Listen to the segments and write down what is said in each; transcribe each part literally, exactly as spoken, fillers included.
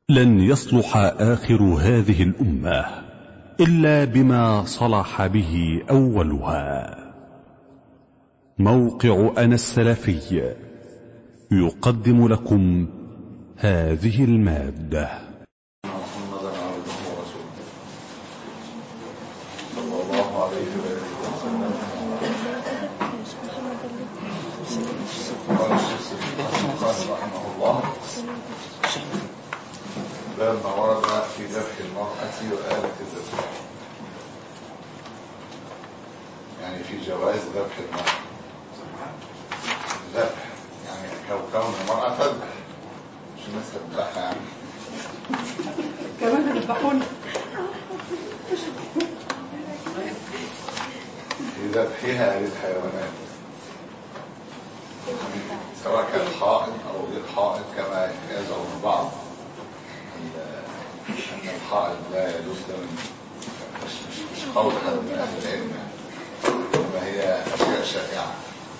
لن يصلح آخر هذه الأمة إلا بما صلح به أولها. موقع أنا السلفي يقدم لكم هذه المادة. محمدا عبده ورسوله صلى الله عليه وسلم. قال الشيخ رحمه الله: باب ما ورد في ذبح المرأة وآلة الذبح، يعني في جواز ذبح المرأة. ذبح يعني كون المرأة تذبح، مش الناس تذبحها يعني كمان هنذبحونا في ذبحها للحيوانات، سواء كان حائض أو غير حائض، كما يزعم البعض أن الحائض لا يجوز له، مش مش قول هذا من أهل العلم، وهي أشياء شائعة.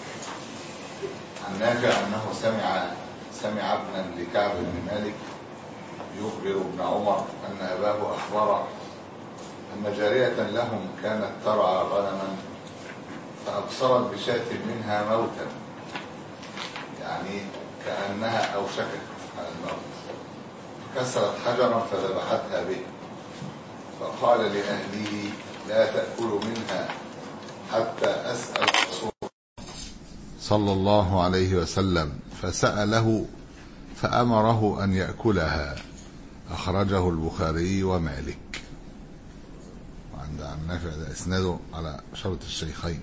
عن نافع أنه سمع سمع ابنا لكعب بن مالك يخبر ابن عمر أن أباه أخبره أن جارية لهم كانت ترعى غنما فأبصرت بشاة منها موتا، يعني كأنها أوشكت على الموت، كسرت حجرا فذبحتها به، فقال لأهله: لا تأكلوا منها حتى أسأل الرسول صلى الله عليه وسلم، فسأله فأمره أن يأكلها. أخرجه البخاري ومالك. وعند عن نافع ده إسناده على شرط الشيخين.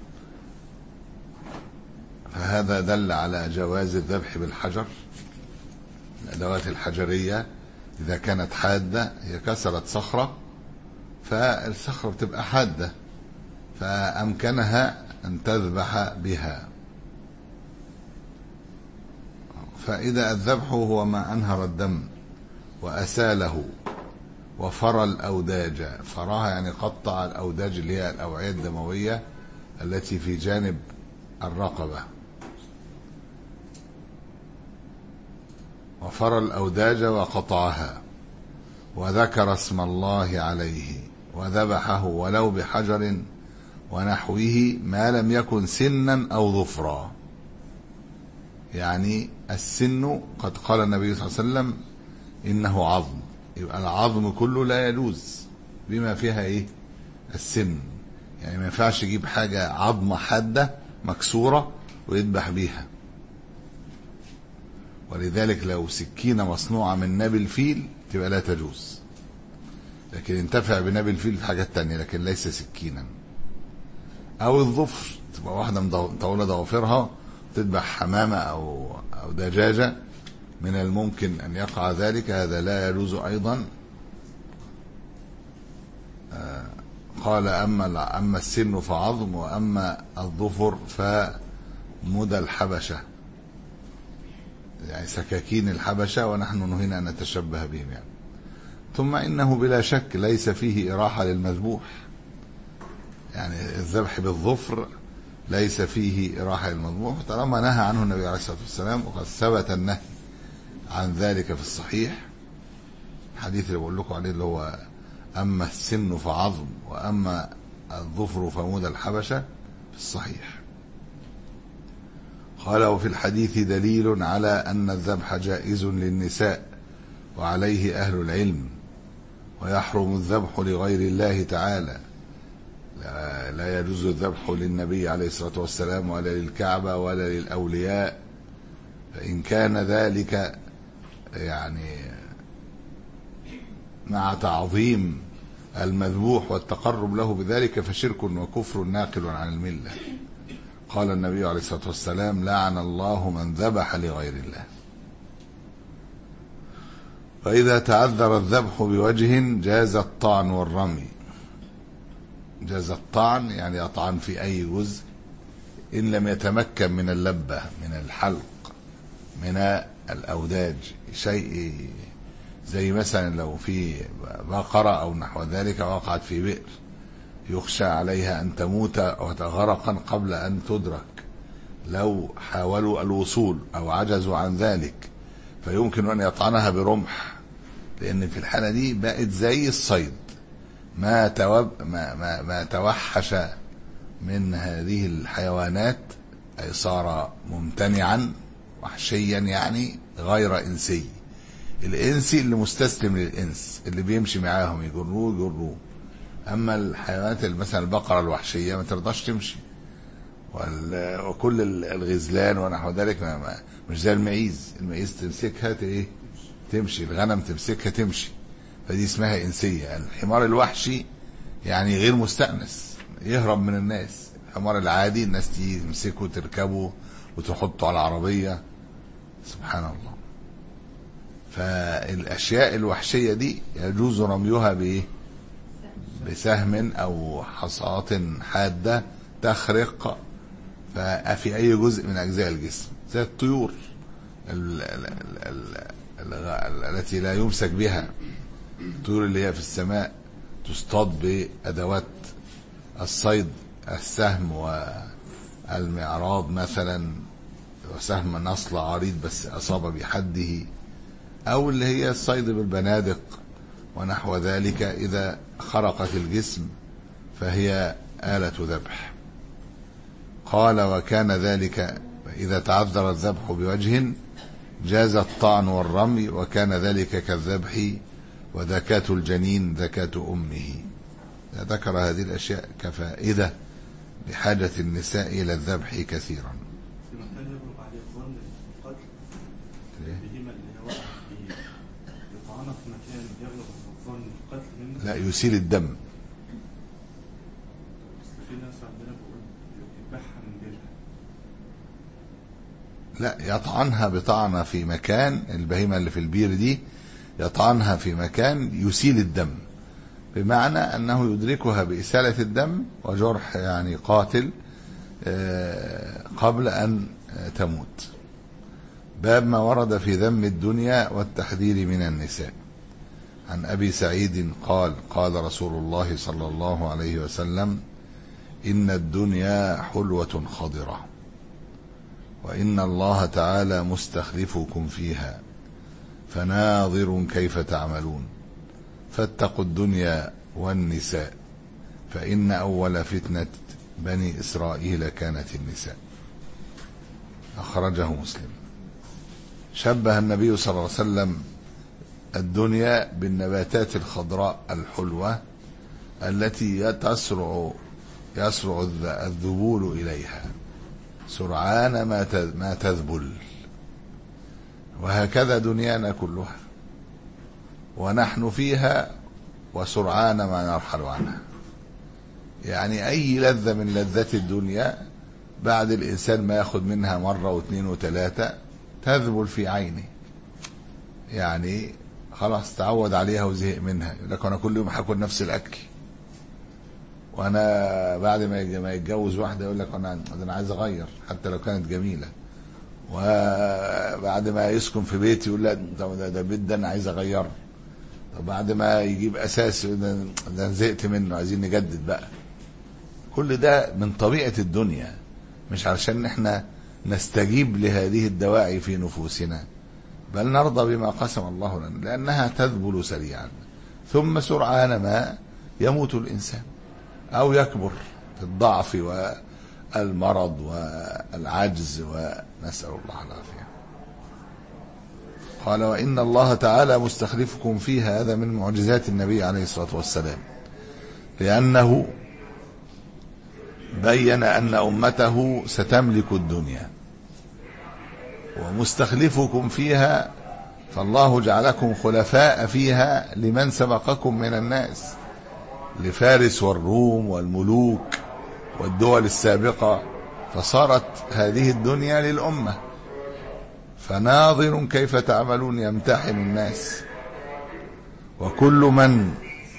فهذا دل على جواز الذبح بالحجر. الأدوات الحجرية إذا كانت حادة، هي كسرت صخرة فالصخرة بتبقى حادة، فأمكنها أن تذبح بها. فإذا الذبح هو ما أنهر الدم وأساله وفر الأوداج، فراها يعني قطع الأوداج اللي هي الأوعية الدموية التي في جانب الرقبة، وفر الأوداج وقطعها، وذكر اسم الله عليه وذبحه ولو بحجر ونحوه ما لم يكن سنا أو ظفرا. يعني السن قد قال النبي صلى الله عليه وسلم إنه عظم، يبقى العظم كله لا يجوز بما فيها إيه؟ السن. يعني ما ينفعش يجيب حاجة عظمة حادة مكسورة ويذبح بيها. ولذلك لو سكينة مصنوعة من نابل الفيل تبقى لا تجوز، لكن انتفع بنابل الفيل في حاجات تانية، لكن ليس سكينا. أو الظفر، تبقى واحدة مطولة ضوافرها تذبح حمامة أو أو دجاجة، من الممكن أن يقع ذلك، هذا لا يجوز أيضا. آه قال: أما أما السن فعظم، وأما الظفر فمدى الحبشة، يعني سكاكين الحبشة، ونحن نهينا أن نتشبه بهم يعني. ثم إنه بلا شك ليس فيه إراحة للمذبوح، يعني الذبح بالظفر ليس فيه إراحة للمذبوح، طالما نهى عنه النبي عليه الصلاة والسلام، وقد ثبت النهي عن ذلك في الصحيح. الحديث اللي بقول لكم عليه اللي هو أما السن فعظم وأما الظفر فمدى الحبشة في الصحيح. قال: وفي الحديث دليل على أن الذبح جائز للنساء وعليه أهل العلم، ويحرم الذبح لغير الله تعالى. لا, لا يجوز الذبح للنبي عليه الصلاة والسلام ولا للكعبة ولا للأولياء، فإن كان ذلك يعني مع تعظيم المذبوح والتقرب له بذلك فشرك وكفر ناقل عن الملة. قال النبي عليه الصلاة والسلام: لعن الله من ذبح لغير الله. فإذا تعذر الذبح بوجه جاز الطعن والرمي. جاز الطعن يعني يطعن في أي جزء إن لم يتمكن من اللبة، من الحلق، من الأوداج، شيء زي مثلا لو في بقرة أو نحو ذلك وقعت في بئر يخشى عليها أن تموت وتغرقا قبل أن تدرك، لو حاولوا الوصول أو عجزوا عن ذلك فيمكن أن يطعنها برمح لأن في الحالة دي بقت زي الصيد، ما توب ما ما, ما توحش من هذه الحيوانات، أي صار ممتنعا وحشيا، يعني غير إنسي. الإنسي اللي مستسلم للإنس، اللي بيمشي معاهم يجروه يجروه. أما الحيوانات مثلا البقرة الوحشية ما ترضاش تمشي، وكل الغزلان ونحو ذلك ما ما مش زي المعيز. المعيز تمسكها ايه تمشي، الغنم تمسكها تمشي، فدي اسمها إنسية. الحمار الوحشي يعني غير مستأنس، يهرب من الناس. الحمار العادي الناس تيجي تمسكه وتركبه وتحطه على العربية، سبحان الله. فالأشياء الوحشية دي يجوز رميها بإيه؟ بسهم أو حصاة حادة تخرق في أي جزء من أجزاء الجسم، زي الطيور ال ال ال ال التي لا يمسك بها. الطيور اللي هي في السماء تصطاد بأدوات الصيد، السهم والمعراض مثلا، وسهم نصل عريض بس أصاب بحده، أو اللي هي الصيد بالبنادق ونحو ذلك. إذا خرقت الجسم فهي آلة ذبح. قال: وكان ذلك إذا تعذر الذبح بوجه جاز الطعن والرمي، وكان ذلك كالذبح وذكاة الجنين ذكاة أمه. ذكر هذه الأشياء كفائدة لحاجة النساء إلى الذبح كثيرا. لا، يسيل الدم. لا، يطعنها بطعنة في مكان، البهيمة اللي في البير دي يطعنها في مكان يسيل الدم، بمعنى أنه يدركها بإسالة الدم وجرح يعني قاتل قبل أن تموت. باب ما ورد في ذم الدنيا والتحذير من النساء. عن أبي سعيد قال: قال رسول الله صلى الله عليه وسلم: إن الدنيا حلوة خضرة، وإن الله تعالى مستخلفكم فيها، فناظر كيف تعملون، فاتقوا الدنيا والنساء، فإن أول فتنة بني إسرائيل كانت النساء. أخرجه مسلم. شبه النبي صلى الله عليه وسلم الدنيا بالنباتات الخضراء الحلوة التي تسرع يسرع الذبول إليها سرعان ما تذبل، وهكذا دنيانا كلها، ونحن فيها وسرعان ما نرحل عنها. يعني أي لذة من لذات الدنيا بعد الإنسان ما ياخد منها مرة واثنين وثلاثة تذبل في عينه، يعني خلاص تعود عليها وزهق منها. يقول لك أنا كل يوم هاكل نفس الأكل، وأنا بعد ما يتجوز واحدة يقول لك أنا أنا عايز أغير حتى لو كانت جميلة، وبعد ما يسكن في بيتي يقول لا ده, ده البيت ده أنا عايز أغيره، وبعد ما يجيب أساس ده, ده زهقت منه عايزين نجدد بقى. كل ده من طبيعة الدنيا، مش علشان احنا نستجيب لهذه الدواعي في نفوسنا، بل نرضى بما قسم الله لنا، لأنها تذبل سريعا ثم سرعان ما يموت الإنسان أو يكبر في الضعف والمرض والعجز، ونسأل الله العافية. قال: وإن الله تعالى مستخلفكم فيها. هذا من معجزات النبي عليه الصلاة والسلام، لأنه بين أن أمته ستملك الدنيا، ومستخلفكم فيها فالله جعلكم خلفاء فيها لمن سبقكم من الناس، لفارس والروم والملوك والدول السابقة، فصارت هذه الدنيا للأمة. فناظر كيف تعملون، يمتحن الناس، وكل من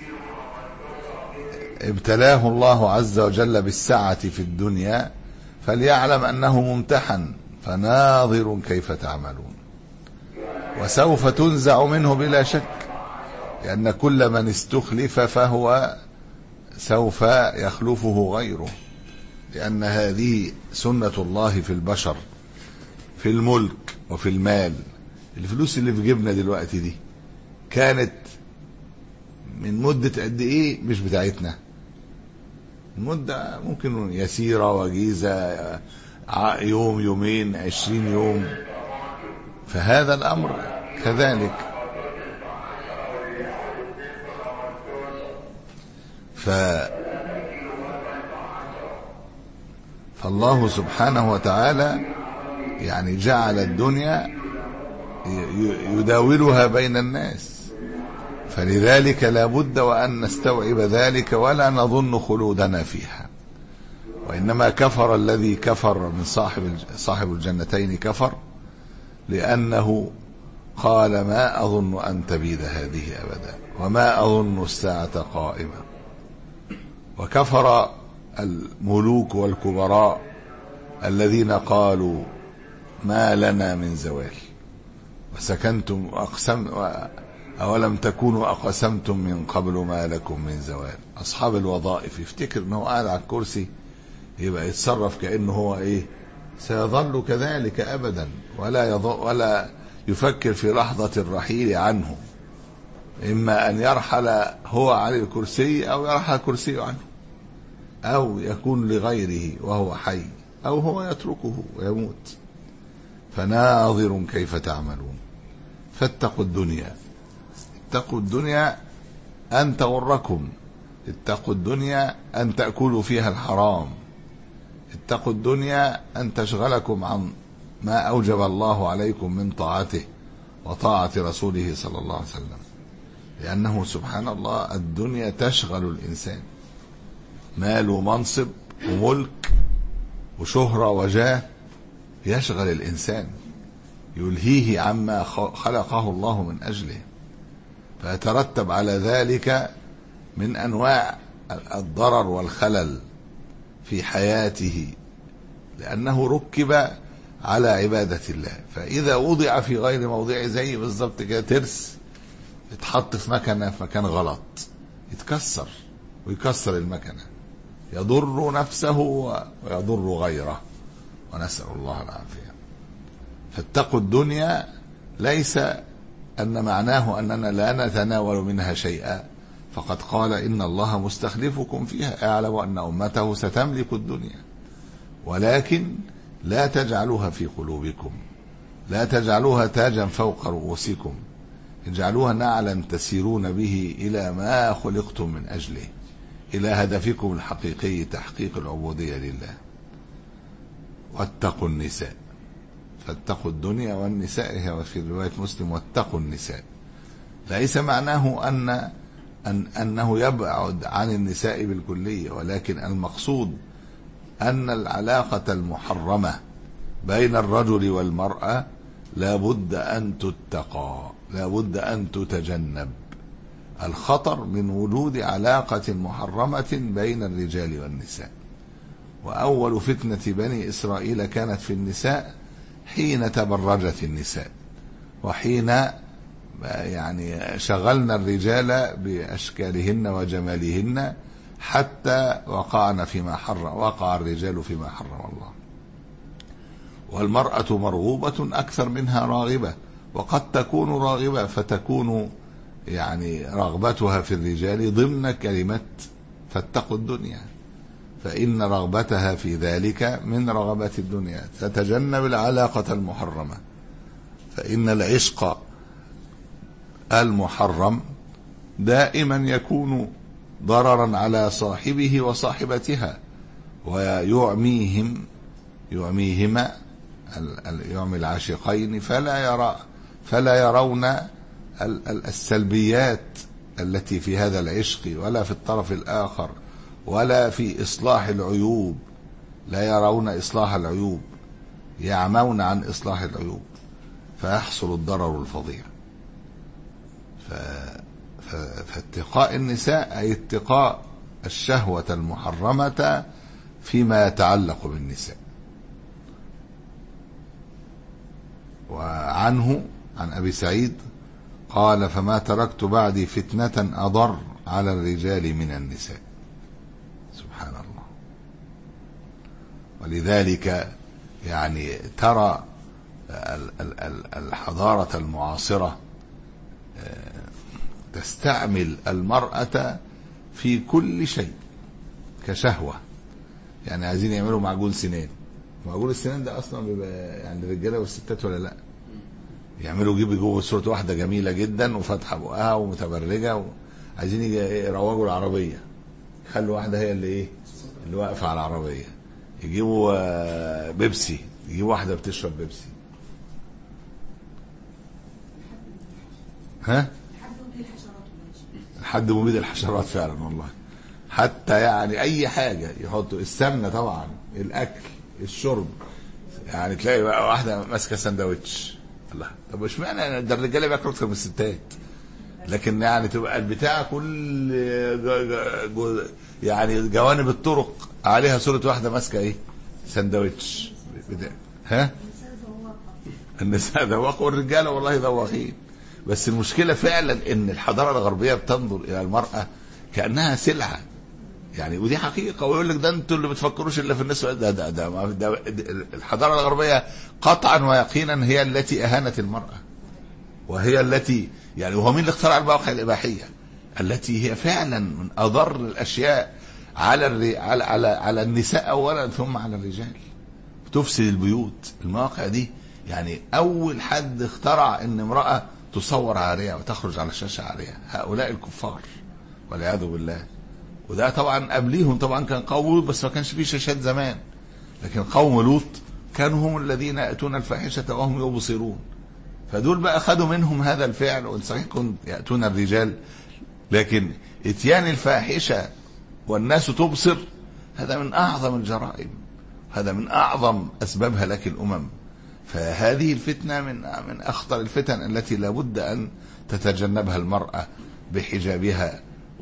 ابتلاه الله عز وجل بالسعة في الدنيا فليعلم أنه ممتحن، فناظر كيف تعملون. وسوف تنزع منه بلا شك، لأن كل من استخلف فهو سوف يخلفه غيره، لأن هذه سنة الله في البشر، في الملك وفي المال. الفلوس اللي في جيبنا دلوقتي دي كانت من مدة قد ايه مش بتاعتنا، المدة ممكن يسيرة وجيزة، يوم يومين عشرين يوم. فهذا الأمر كذلك. ف فالله سبحانه وتعالى يعني جعل الدنيا يداولها بين الناس، فلذلك لا بد وأن نستوعب ذلك ولا نظن خلودنا فيها. وإنما كفر الذي كفر من صاحب صاحب الجنتين، كفر لأنه قال ما أظن أن تبيد هذه أبدا وما أظن الساعة قائمة. وكفر الملوك والكبراء الذين قالوا ما لنا من زوال وسكنتم أقسم أولم تكونوا أقسمتم من قبل ما لكم من زوال. أصحاب الوظائف يفتكر أنه قاعد على الكرسي يبقى يتصرف كأنه هو إيه سيظل كذلك أبدا، ولا ولا يفكر في لحظة الرحيل عنه، إما أن يرحل هو عن الكرسي أو يرحل الكرسي عنه، أو يكون لغيره وهو حي، أو هو يتركه ويموت. فناظر كيف تعملون. فاتقوا الدنيا، اتقوا الدنيا أن تغركم، اتقوا الدنيا أن تأكلوا فيها الحرام، اتقوا الدنيا أن تشغلكم عن ما أوجب الله عليكم من طاعته وطاعة رسوله صلى الله عليه وسلم. لأنه سبحان الله الدنيا تشغل الإنسان، مال ومنصب وملك وشهرة وجاه يشغل الإنسان، يلهيه عما خلقه الله من أجله، فيترتب على ذلك من أنواع الضرر والخلل في حياته، لأنه ركب على عبادة الله. فإذا وضع في غير موضعه زي بالضبط كده ترس يتحط في مكنة في مكان غلط يتكسر ويكسر المكنة، يضر نفسه ويضر غيره، ونسأل الله العافية. فاتقوا الدنيا ليس أن معناه أننا لا نتناول منها شيئا، فقد قال إن الله مستخلفكم فيها، اعلم أن أمته ستملك الدنيا، ولكن لا تجعلوها في قلوبكم، لا تجعلوها تاجا فوق رؤوسكم، اجعلوها نعلا تسيرون به إلى ما خلقتم من أجله، إلى هدفكم الحقيقي تحقيق العبودية لله. واتقوا النساء، فاتقوا الدنيا والنساء، هي في رواية مسلم واتقوا النساء. ليس معناه أن, أن أنه يبعد عن النساء بالكلية، ولكن المقصود أن العلاقة المحرمة بين الرجل والمرأة لا بد أن تتقى، لا بد أن تتجنب الخطر من وجود علاقة محرمة بين الرجال والنساء. وأول فتنة بني إسرائيل كانت في النساء حين تبرجت النساء، وحين يعني شغلنا الرجال بأشكالهن وجمالهن حتى وقعنا فيما حرم، وقع الرجال فيما حرم الله. والمرأة مرغوبة أكثر منها راغبة، وقد تكون راغبة فتكون يعني رغبتها في الرجال ضمن كلمة فاتقوا الدنيا، فإن رغبتها في ذلك من رغبة الدنيا. تتجنب العلاقة المحرمة، فإن العشق المحرم دائما يكون ضررا على صاحبه وصاحبتها، ويعميهم يعميهما يعمي العاشقين فلا يرى فلا يرون السلبيات التي في هذا العشق، ولا في الطرف الآخر، ولا في إصلاح العيوب، لا يرون إصلاح العيوب، يعمون عن إصلاح العيوب، فيحصل الضرر الفظيع. ف... ف... فاتقاء النساء أي اتقاء الشهوة المحرمة فيما يتعلق بالنساء. وعنه عن أبي سعيد قال فما تركت بعدي فتنة أضر على الرجال من النساء. سبحان الله. ولذلك يعني ترى الحضارة المعاصرة تستعمل المرأة في كل شيء كشهوة. يعني عايزين يعملوا معجون سنان، معجون السنان ده اصلا بيبقى يعني الرجاله والستات ولا لا؟ يعملوا جيب جوه صوره واحده جميله جدا وفاتحه بقها ومتبرجه و... عايزين يروجوا العربيه، خلوا واحده هي اللي ايه اللي واقفه على العربيه. يجيبوا بيبسي، يجيبوا واحده بتشرب بيبسي. ها لحد مبيد الحشرات فعلا والله. حتى يعني اي حاجه يحطوا، السمنه طبعا، الاكل، الشرب. يعني تلاقي بقى واحده ماسكه سندوتش، الله طب اشمعنى ده الرجاله بياكلوا اكتر من الستات؟ لكن يعني تبقى البتاع كل جو يعني جوانب الطرق عليها صوره واحده ماسكه ايه سندوتش. ها النساء ذواق والرجاله والله ذواقين. بس المشكله فعلا ان الحضاره الغربيه بتنظر الى المراه كانها سلعه يعني، ودي حقيقه. ويقول لك ده انتوا اللي بتفكروش الا في النساء. ده ده, ده, ده, ده الحضاره الغربيه قطعا ويقينا هي التي اهانت المراه، وهي التي يعني وهو مين اللي اخترع المواقع الاباحيه التي هي فعلا من اضر الاشياء على الري على على على النساء اولا ثم على الرجال، تفسد البيوت. المواقع دي يعني اول حد اخترع ان امراه تصور عاريه وتخرج على الشاشه عاريه هؤلاء الكفار والعياذ بالله. وده طبعا قبليهم طبعا كان قوم لوط، بس ما كانش فيه شاشات زمان. لكن قوم لوط كانوا هم الذين يأتون الفاحشة وهم يبصرون، فدول بقى خدوا منهم هذا الفعل. وإن صحيح كنت يأتون الرجال، لكن اتيان الفاحشة والناس تبصر هذا من أعظم الجرائم، هذا من أعظم أسباب هلاك الأمم. فهذه الفتنة من من أخطر الفتن التي لابد أن تتجنبها المرأة بحجابها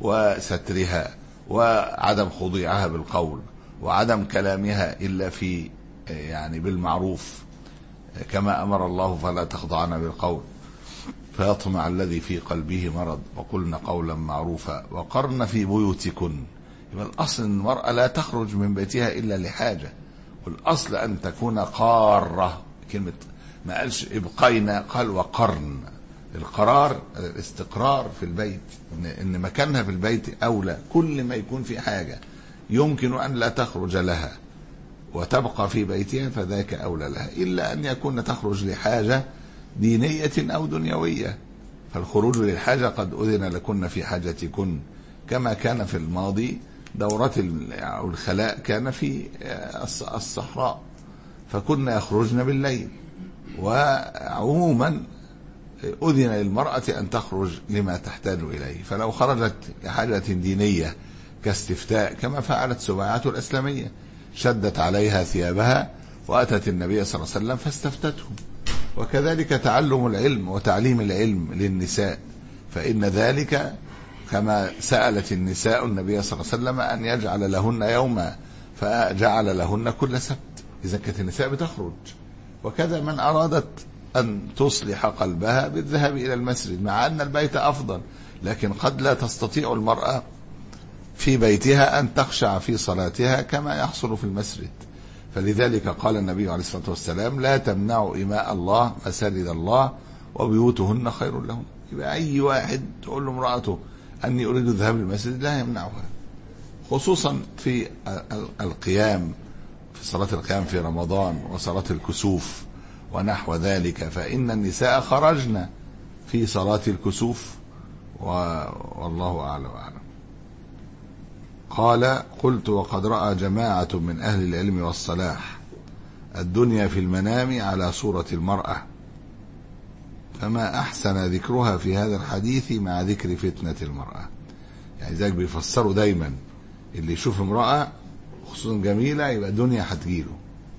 وسترها وعدم خضوعها بالقول وعدم كلامها إلا في يعني بالمعروف، كما أمر الله فلا تخضعن بالقول فيطمع الذي في قلبه مرض وقلن قولا معروفا وقرن في بيوتكن. يبقى الأصل أن المرأة لا تخرج من بيتها إلا لحاجة، والأصل أن تكون قارة. كلمة ما قالش ابقينا، قال وقرن. القرار الاستقرار في البيت، إن, إن مكانها في البيت أولى. كل ما يكون في حاجة يمكن أن لا تخرج لها وتبقى في بيتها فذاك أولى لها، إلا أن يكون تخرج لحاجة دينية أو دنيوية. فالخروج للحاجة قد أذن لكن في حاجتكن، كما كان في الماضي دورة الخلاء كان في الصحراء فكنا يخرجن بالليل. وعموما أذن للمرأة أن تخرج لما تحتاج إليه. فلو خرجت لحاجة دينية كاستفتاء كما فعلت سباعة الأسلامية، شدت عليها ثيابها وأتت النبي صلى الله عليه وسلم فاستفتته. وكذلك تعلم العلم وتعليم العلم للنساء، فإن ذلك كما سألت النساء النبي صلى الله عليه وسلم أن يجعل لهن يوما فجعل لهن كل سبت إذا كانت النساء بتخرج. وكذا من أرادت أن تصلح قلبها بالذهاب إلى المسجد، مع أن البيت أفضل، لكن قد لا تستطيع المرأة في بيتها أن تخشع في صلاتها كما يحصل في المسجد. فلذلك قال النبي عليه الصلاة والسلام لا تمنعوا إماء الله مساجد الله وبيوتهن خير لهم. يبقى أي واحد تقول له امرأته أني أريد الذهاب للمسجد لا يمنعها، خصوصا في القيام، في صلاة القيام في رمضان وصلاة الكسوف ونحو ذلك، فإن النساء خرجن في صلاة الكسوف والله أعلم وأعلم. قال قلت وقد رأى جماعة من أهل العلم والصلاح الدنيا في المنام على صورة المرأة، فما أحسن ذكرها في هذا الحديث مع ذكر فتنة المرأة. يعني ذلك بيفسروا دايما اللي يشوف امرأة خصوصا جميلة يبقى الدنيا هتجيله.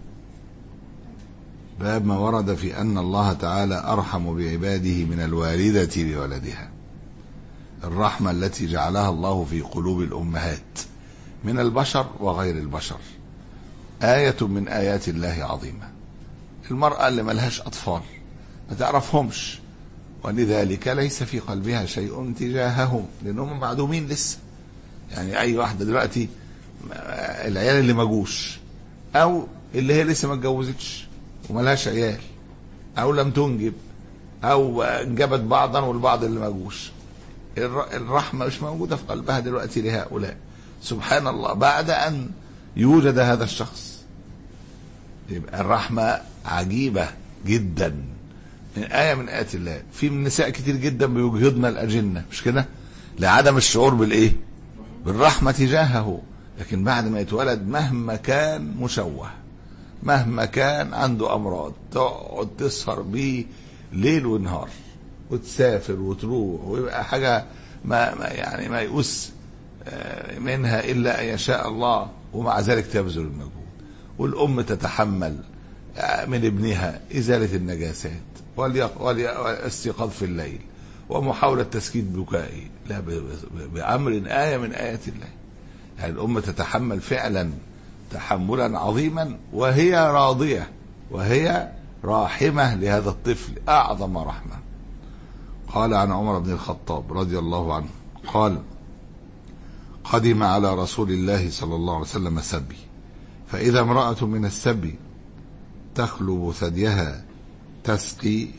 باب ما ورد في أن الله تعالى أرحم بعباده من الوالدة بولدها، الرحمة التي جعلها الله في قلوب الأمهات من البشر وغير البشر آية من آيات الله عظيمة. المرأة اللي ملهاش أطفال ما تعرفهمش، ولذلك ليس في قلبها شيء تجاههم لأنهم معدومين لسه. يعني أي واحدة دلوقتي العيال اللي مجوش أو اللي هي لسه ما اتجوزتش وملهاش عيال أو لم تنجب أو جابت بعضا والبعض اللي مجوش، الرحمة مش موجودة في قلبها دلوقتي لهؤلاء. سبحان الله، بعد أن يوجد هذا الشخص. يبقى الرحمة عجيبة جدا، من آية من آيات الله. في من نساء كتير جدا بيجهضن الأجنة، مش كده؟ لعدم الشعور بالإيه؟ بالرحمة تجاهه. لكن بعد ما يتولد مهما كان مشوه، مهما كان عنده أمراض، تقعد تسهر بيه ليل ونهار، وتسافر وتروح، ويبقى حاجة ما يعني ما يقوس منها إلا أن يشاء الله، ومع ذلك تبذل المجهود. والأم تتحمل من ابنها إزالة النجاسات والاستيقاظ في الليل ومحاولة تسكيت بكائه، لا بأمر آية من آيات الله. يعني الأم تتحمل فعلا تحملا عظيما، وهي راضية وهي راحمة لهذا الطفل أعظم رحمة. قال عن عمر بن الخطاب رضي الله عنه قال: قدم على رسول الله صلى الله عليه وسلم سبي، فإذا امرأة من السبي تخلب ثديها تسقي،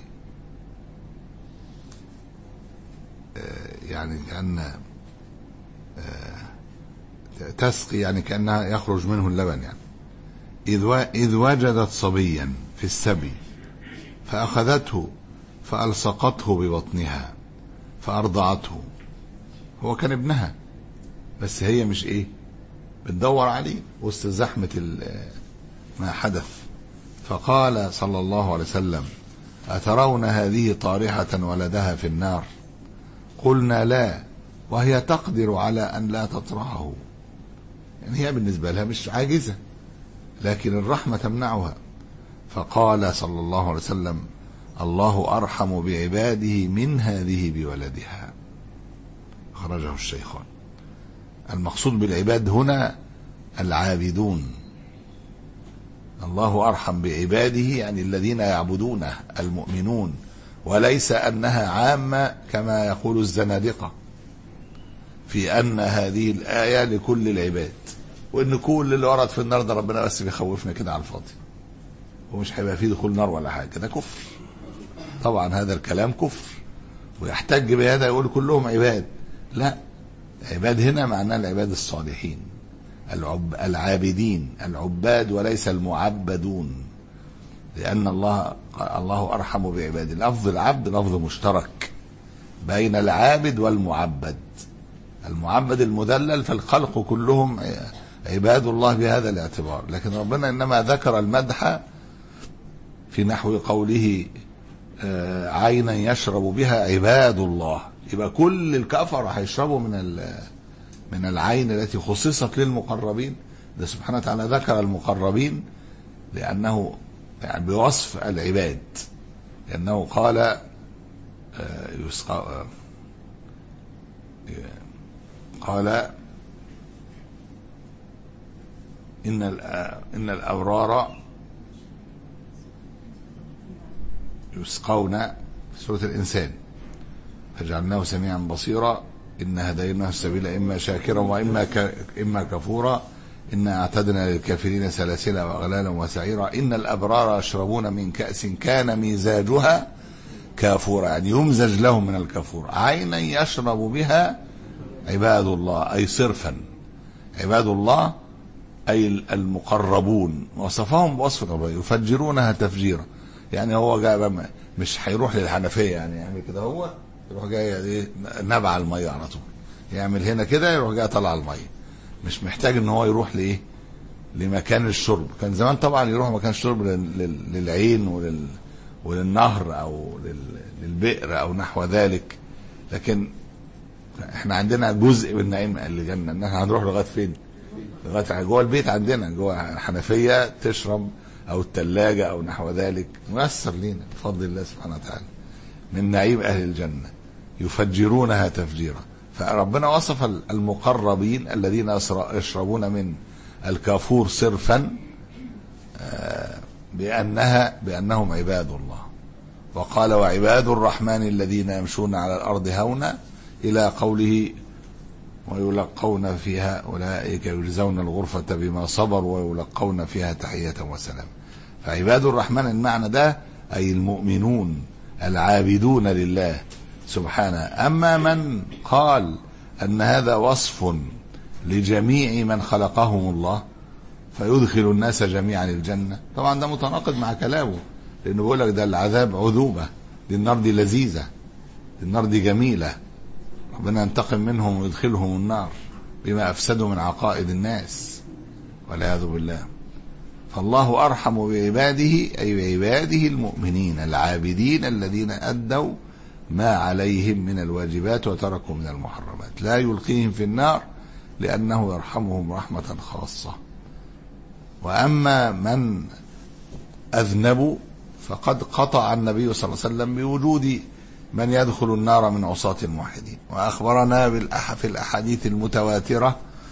يعني كأن تسقي يعني كأنها يخرج منه اللبن، يعني إذ وجدت صبيا في السبي فأخذته فألصقته ببطنها فأرضعته. هو كان ابنها، بس هي مش ايه بتدور عليه وسط زحمة ما حدث. فقال صلى الله عليه وسلم: أترون هذه طارحة ولدها في النار؟ قلنا لا، وهي تقدر على أن لا تطرحه. يعني هي بالنسبة لها مش عاجزة، لكن الرحمة تمنعها. فقال صلى الله عليه وسلم: الله أرحم بعباده من هذه بولدها. خرجه الشيخان. المقصود بالعباد هنا العابدون. الله أرحم بعباده يعني الذين يعبدونه المؤمنون، وليس أنها عامة كما يقول الزنادقة في أن هذه الآية لكل العباد، وإن كل اللي ورد في النار ده ربنا بس بيخوفنا كده على الفاضي، ومش هيبقى فيه دخول نار ولا حاجة. ده كفر طبعا، هذا الكلام كفر، ويحتج بهذا يقول كلهم عباد. لا، عباد هنا معناه العباد الصالحين العب العابدين العباد، وليس المعبدون، لأن الله الله أرحم بعباده. لفظ العبد لفظ مشترك بين العابد والمعبد. المعبد المذلل، فالخلق كلهم عباد الله بهذا الاعتبار، لكن ربنا إنما ذكر المدح في نحو قوله عينا يشرب بها عباد الله. يبقى كل الكفر هيشربوا من من العين التي خصصت للمقربين. ده سبحانه وتعالى ذكر المقربين لأنه يعني بوصف العباد، لأنه قال يسقى قال إن إن الأبرار يسقون في سورة الإنسان فجعلناه سميعا بصيرا إن هديناه السبيل إما شاكرا وإما إما كفورا إنا أعتدنا للكافرين سلاسل وأغلالا وسعيرا إن الأبرار يشربون من كأس كان مزاجها كافورا، يعني يمزج لهم من الكافور. عينا يشرب بها عباد الله، أي صرفا عباد الله أي المقربون، وصفهم بوصف ربنا يفجرونها تفجيرا. يعني هو جاء مش هيروح للحنفية يعني يعمل كده، هو يروح جاي نبع المية على طول، يعمل هنا كده يروح جاي طلع المية، مش محتاج ان هو يروح لايه لمكان الشرب. كان زمان طبعا يروح مكان الشرب للعين ولل وللنهر او للبئر او نحو ذلك، لكن احنا عندنا جزء من نعيم الجنة ان احنا هنروح لغايه فين؟ لغايه جوه البيت عندنا، جوه الحنفية تشرب او الثلاجة او نحو ذلك، ميسر لينا بفضل الله سبحانه وتعالى من نعيم اهل الجنة. يفجرونها تفجيرا. فربنا وصف المقربين الذين يشربون من الكافور صرفا بأنها بأنهم عباد الله. وقال وعباد الرحمن الذين يمشون على الأرض هونا إلى قوله ويلقون فيها أولئك يجزون الغرفة بما صبروا ويلقون فيها تحية وسلام. فعباد الرحمن المعنى ده أي المؤمنون العابدون لله سبحانه. أما من قال أن هذا وصف لجميع من خلقهم الله فيدخل الناس جميعا الجنة، طبعا ده متناقض مع كلامه، لأنه بيقول لك ده العذاب عذوبة، دي النار دي لذيذة، دي النار دي جميلة، ربنا ينتقم منهم ويدخلهم النار بما أفسدوا من عقائد الناس والعياذ بالله. فالله أرحم بعباده، أي بعباده المؤمنين العابدين الذين أدوا ما عليهم من الواجبات وتركوا من المحرمات، لا يلقيهم في النار لأنه يرحمهم رحمة خاصة. وأما من أذنبوا فقد قطع النبي صلى الله عليه وسلم بوجود من يدخل النار من عصاة الموحدين، وأخبرنا في الأحاديث المتواترة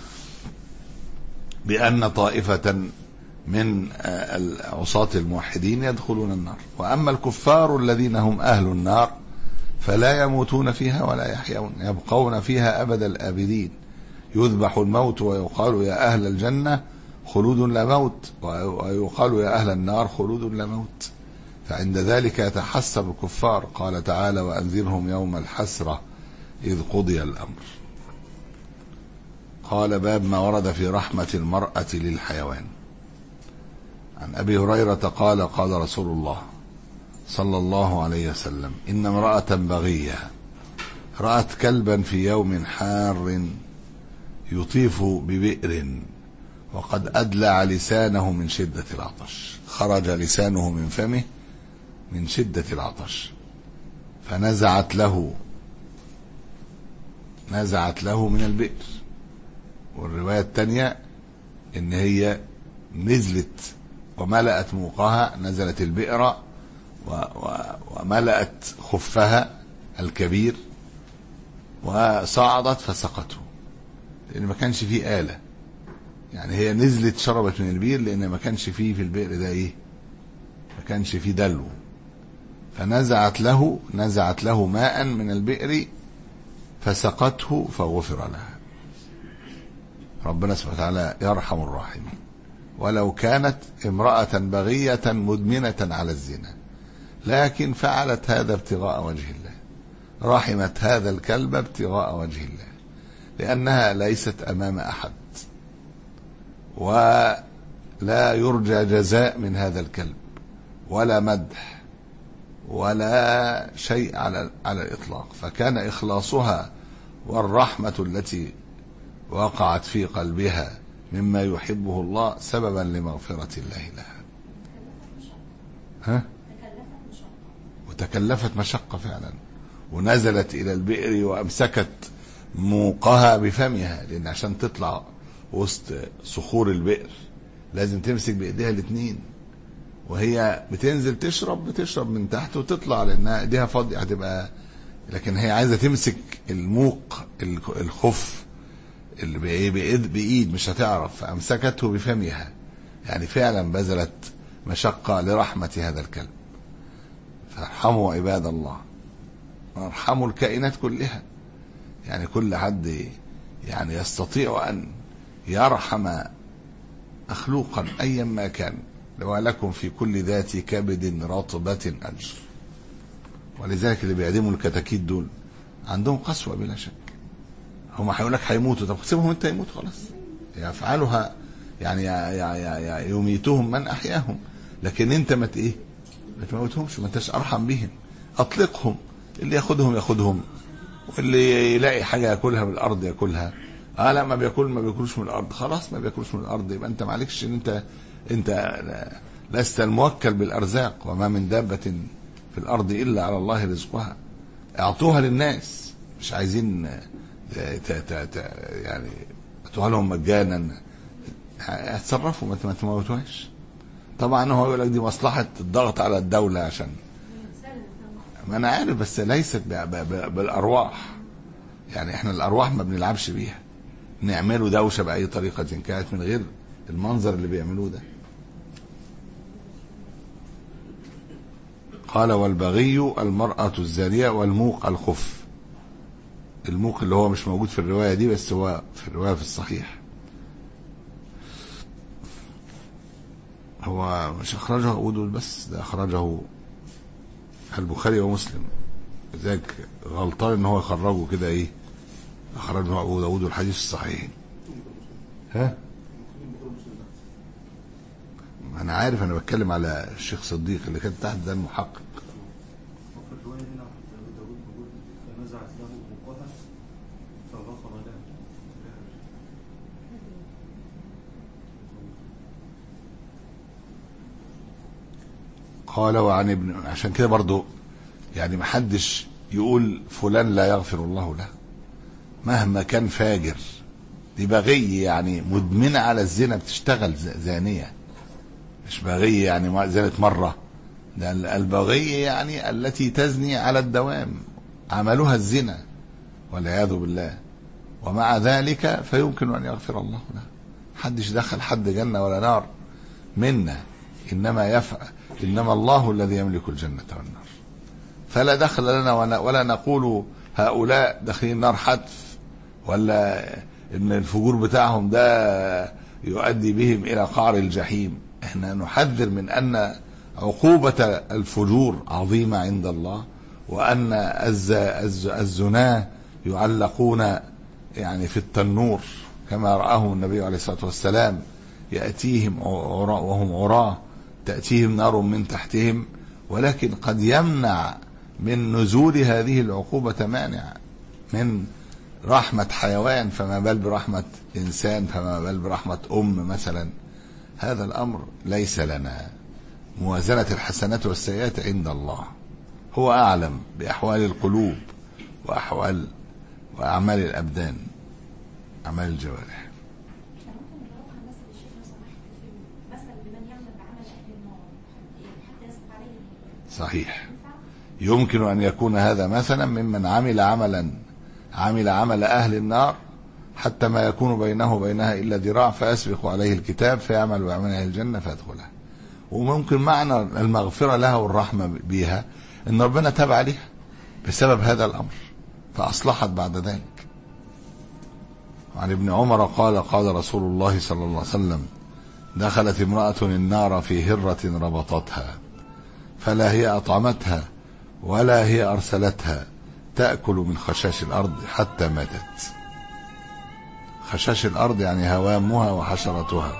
بأن طائفة من عصاة الموحدين يدخلون النار. وأما الكفار الذين هم أهل النار فلا يموتون فيها ولا يحيون، يبقون فيها أبد الآبدين، يذبح الموت ويقال يا أهل الجنة خلود لا موت، ويقال يا أهل النار خلود لا موت، فعند ذلك يتحسر الكفار. قال تعالى وأنذرهم يوم الحسرة إذ قضي الأمر. قال باب ما ورد في رحمة المرأة للحيوان. عن أبي هريرة قال قال رسول الله صلى الله عليه وسلم إن امرأة بغية رأت كلبا في يوم حار يطيف ببئر وقد أدلع لسانه من شدة العطش، خرج لسانه من فمه من شدة العطش، فنزعت له نزعت له من البئر. والرواية الثانية إن هي نزلت وملأت موقها، نزلت البئر و و وملأت خفها الكبير وصعدت فسقته، لأن ما كانش فيه آلة، يعني هي نزلت شربت من البئر لأن ما كانش فيه في البئر ده إيه، ما كانش فيه دلو، فنزعت له نزعت له ماء من البئر فسقته فغفر لها. ربنا سبحانه وتعالى يرحم الراحمين. ولو كانت امرأة بغية مدمنة على الزنا لكن فعلت هذا ابتغاء وجه الله، رحمت هذا الكلب ابتغاء وجه الله، لأنها ليست أمام أحد ولا يرجى جزاء من هذا الكلب ولا مدح ولا شيء على على الإطلاق، فكان إخلاصها والرحمة التي وقعت في قلبها مما يحبه الله سببا لمغفرة الله لها. ها؟ وتكلفت مشقة فعلا، ونزلت إلى البئر وأمسكت موقها بفمها، لأن عشان تطلع وسط صخور البئر لازم تمسك بإيديها الاثنين، وهي بتنزل تشرب بتشرب من تحت وتطلع لأنها إيديها فاضية هتبقى، لكن هي عايزة تمسك الموق الخف اللي بإيد بإيد مش هتعرف، فأمسكته بفمها، يعني فعلا بذلت مشقة لرحمة هذا الكلب. فارحموا عباد الله، وارحموا الكائنات كلها، يعني كل حد يعني يستطيع أن يرحم مخلوقا أيا ما كان، ولكم في كل ذات كبد رطبة أجر. ولذلك اللي بيعدموا الكتاكيت دول عندهم قسوة بلا شك، هم هيقول لك هيموتوا، طب سيبهم انت يموت خلاص، يفعلها يعني يا يا يا يميتهم من أحياهم، لكن انت ما ايه ما تموتهمش، ما انتش أرحم بهم، أطلقهم، اللي ياخدهم ياخدهم، واللي يلاقي حاجة ياكلها من الأرض ياكلها. اه لا ما بياكل ما بياكلوش من الأرض، خلاص ما بياكلوش من الأرض، يبقى انت معلكش ان انت انت لست الموكل بالأرزاق، وما من دابة في الأرض إلا على الله رزقها. اعطوها للناس، مش عايزين ت ت ت يعني اعطوها لهم مجانا، اتصرفوا ما تموتوهاش. طبعا هو يقول لك دي مصلحة الضغط على الدولة عشان ما انا عارف، بس ليست بالأرواح، يعني احنا الأرواح ما بنلعبش بيها، نعملوا دوشة بأي طريقة كانت من غير المنظر اللي بيعملوه ده. قال والبغي المرأة الزانية والموق الخف. الموق اللي هو مش موجود في الرواية دي، بس هو في الرواية في الصحيح، هو مش أخرجه أبو داود بس، ده أخرجه البخاري ومسلم ذاك غلطان ان هو يخرجه كده ايه، اخرجه ابو داود الحديث الصحيح. ها انا عارف، انا بتكلم على الشيخ صديق اللي كان تحت ده المحقق. قال وعن ابن، عشان كده برضو يعني محدش يقول فلان لا يغفر الله له مهما كان فاجر. دي بغي يعني مدمنة على الزنا، بتشتغل زانية، مش بغي يعني زنت مرة. ده البغي يعني التي تزني على الدوام، عملها الزنا والعياذ بالله، ومع ذلك فيمكن أن يغفر الله له. محدش دخل حد جنة ولا نار منا، إنما يفعل إنما الله الذي يملك الجنة والنار، فلا دخل لنا ولا نقول هؤلاء داخلين النار حتف، ولا إن الفجور بتاعهم ده يؤدي بهم إلى قعر الجحيم. احنا نحذر من أن عقوبة الفجور عظيمة عند الله، وأن الزنا يعلقون يعني في التنور كما رآهم النبي عليه الصلاة والسلام، يأتيهم وهم عراة تأتيهم نار من تحتهم. ولكن قد يمنع من نزول هذه العقوبة مانع من رحمة حيوان، فما بال برحمة إنسان، فما بال برحمة أم مثلا. هذا الأمر ليس لنا. موازنة الحسنات والسيئات عند الله، هو أعلم بأحوال القلوب وأحوال وأعمال الأبدان، أعمال الجوارح. صحيح، يمكن أن يكون هذا مثلا ممن عمل عملا عمل عمل أهل النار حتى ما يكون بينه وبينها إلا ذراع فيسبق عليه الكتاب فيعمل ويعمل أهل الجنة فيدخلها. وممكن معنى المغفرة لها والرحمة بها إن ربنا تاب عليها بسبب هذا الأمر فأصلحت بعد ذلك. عن ابن عمر قال قال رسول الله صلى الله عليه وسلم: دخلت امرأة النار في هرة ربطتها فلا هي أطعمتها ولا هي أرسلتها تأكل من خشاش الأرض حتى ماتت. خشاش الأرض يعني هوامها وحشرتها.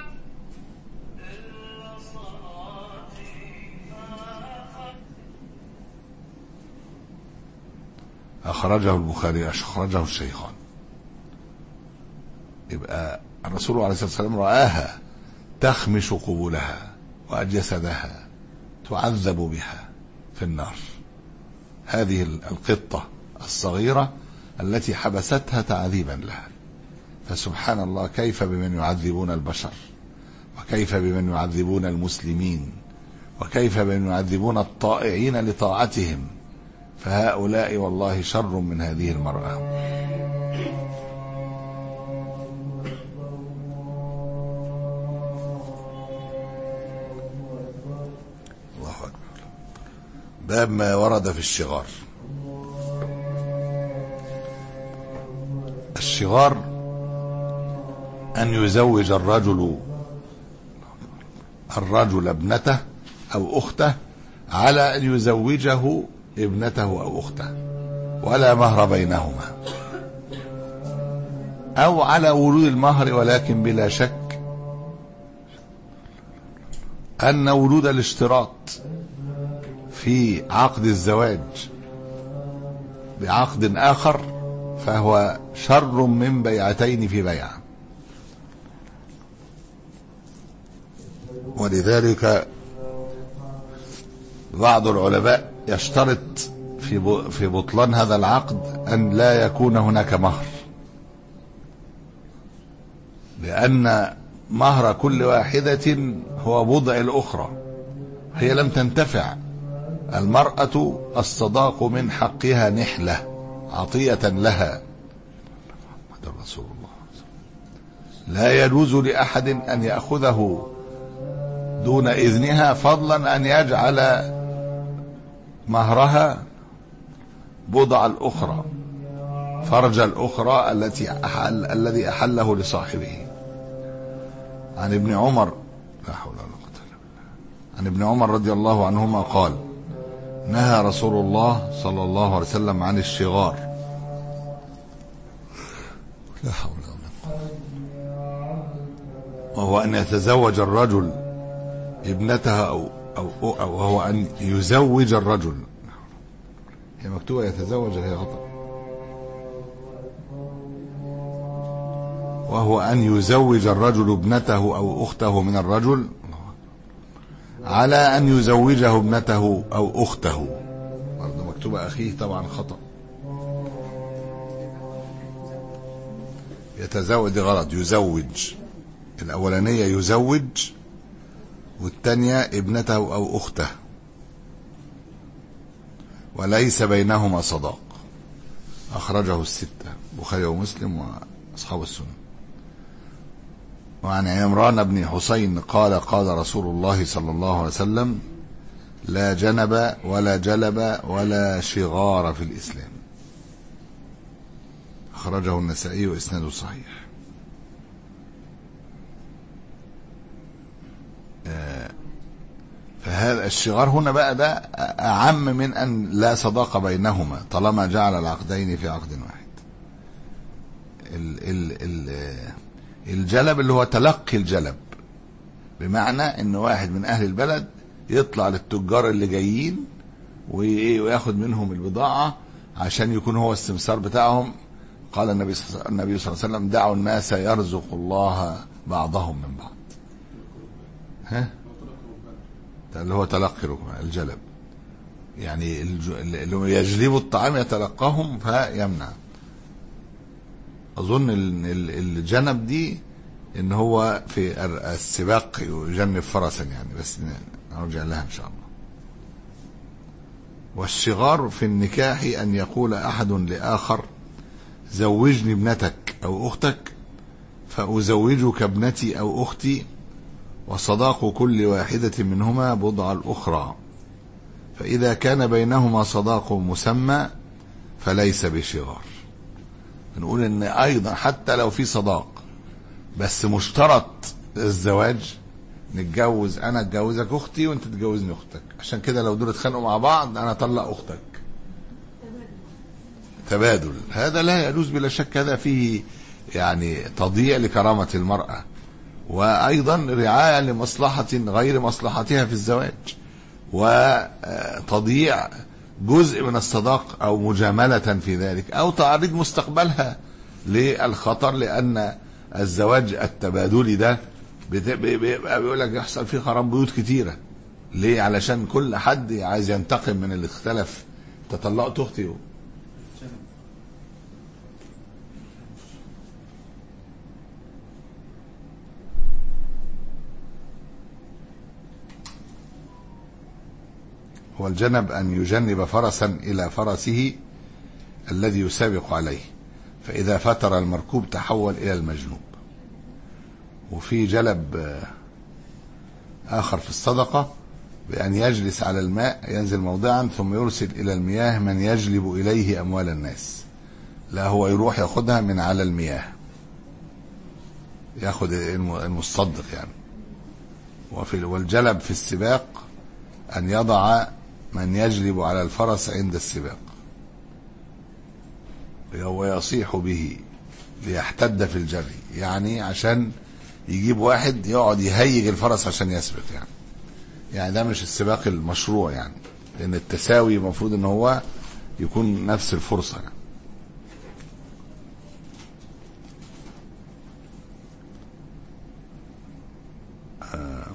أخرجه البخاري، أخرجه الشيخان. يبقى الرسول عليه الصلاة والسلام رآها تخمش قبولها وجسدها تعذب بها في النار. هذه القطة الصغيرة التي حبستها تعذيبا لها. فسبحان الله، كيف بمن يعذبون البشر، وكيف بمن يعذبون المسلمين، وكيف بمن يعذبون الطائعين لطاعتهم. فهؤلاء والله شر من هذه المرأة. الله أكبر. باب ما ورد في الشغار. الشغار أن يزوج الرجل الرجل ابنته أو أخته على أن يزوجه ابنته أو أخته ولا مهر بينهما، أو على ورود المهر، ولكن بلا شك أن ورود الاشتراط في عقد الزواج بعقد آخر فهو شر من بيعتين في بيعة. ولذلك بعض العلماء يشترط في في بطلان هذا العقد أن لا يكون هناك مهر، لأن مهر كل واحدة هو بضع الأخرى. هي لم تنتفع. المرأة الصداق من حقها نحلة عطية لها. محمد رسول الله. لا يجوز لأحد أن يأخذه دون إذنها، فضلا أن يجعل مهرها بضع الأخرى، فرج الأخرى التي أحل الذي أحله لصاحبه. عن ابن عمر لا حول ولا قوة إلا بالله. عن ابن عمر رضي الله عنهما قال: نهى رسول الله صلى الله عليه وسلم عن الشغار. لا حول ولا قوة. وهو أن يتزوج الرجل ابنتها أو أو أو وهو أن يزوج الرجل. هي مكتوبة يتزوج، هي غلط. وهو أن يزوج الرجل ابنته أو أخته من الرجل على أن يزوجه ابنته أو أخته. برضه مكتوبة أخيه، طبعا خطأ. يتزوج دي غلط، يزوج. الأولانية يزوج، والثانية ابنته أو أخته، وليس بينهما صداق. أخرجه الستة، بخاري ومسلم وأصحاب السنن. وعن عمران بن حسين قال قال رسول الله صلى الله عليه وسلم: لا جنب ولا جلب ولا شغار في الإسلام. أخرجه النسائي وإسناده صحيح. فهذا الشغار هنا بقى ده أعم من أن لا صداقة بينهما، طالما جعل العقدين في عقد واحد. ال ال ال الجلب اللي هو تلقي الجلب، بمعنى ان واحد من اهل البلد يطلع للتجار اللي جايين وياخد منهم البضاعة عشان يكون هو السمسار بتاعهم. قال النبي النبي صلى الله عليه وسلم: دعوا الناس يرزق الله بعضهم من بعض. ها اللي هو تلقي الجلب، يعني اللي يجلبوا الطعام يتلقاهم فيمنع. اظن الجنب دي ان هو في السباق يجنب فرسا يعني، بس نرجع لها ان شاء الله. والشغار في النكاح ان يقول احد لاخر: زوجني ابنتك او اختك فازوجك ابنتي او اختي، وصداق كل واحدة منهما بضع الاخرى، فاذا كان بينهما صداق مسمى فليس بشغار. نقول ان ايضا حتى لو في صداق بس مشترط الزواج، نتجوز انا اتجوزك اختي وانت تتجوزني اختك، عشان كده لو دول اتخانقوا مع بعض انا اطلق اختك. تبادل، هذا لا يجوز بلا شك، هذا فيه يعني تضييع لكرامة المرأة، وايضا رعاية لمصلحة غير مصلحتها في الزواج، وتضييع جزء من الصداق او مجاملة في ذلك، او تعريض مستقبلها للخطر، لان الزواج التبادلي ده بيبقى بيقول لك يحصل فيه خراب بيوت كتيرة. ليه؟ علشان كل حد عايز ينتقم من اللي اختلف. تطلقت اختي هو الجنب أن يجنب فرسا إلى فرسه الذي يسابق عليه، فإذا فتر المركوب تحول إلى المجنوب. وفي جلب آخر في الصدقة بأن يجلس على الماء ينزل موضعا ثم يرسل إلى المياه من يجلب إليه أموال الناس، لا هو يروح ياخدها من على المياه، ياخد المصدق يعني. وفي والجلب في السباق أن يضع من يجلب على الفرس عند السباق ويصيح به ليحتد في الجري، يعني عشان يجيب واحد يقعد يهيج الفرس عشان يسبق يعني. يعني ده مش السباق المشروع يعني، لأن التساوي المفروض ان هو يكون نفس الفرصة يعني. آه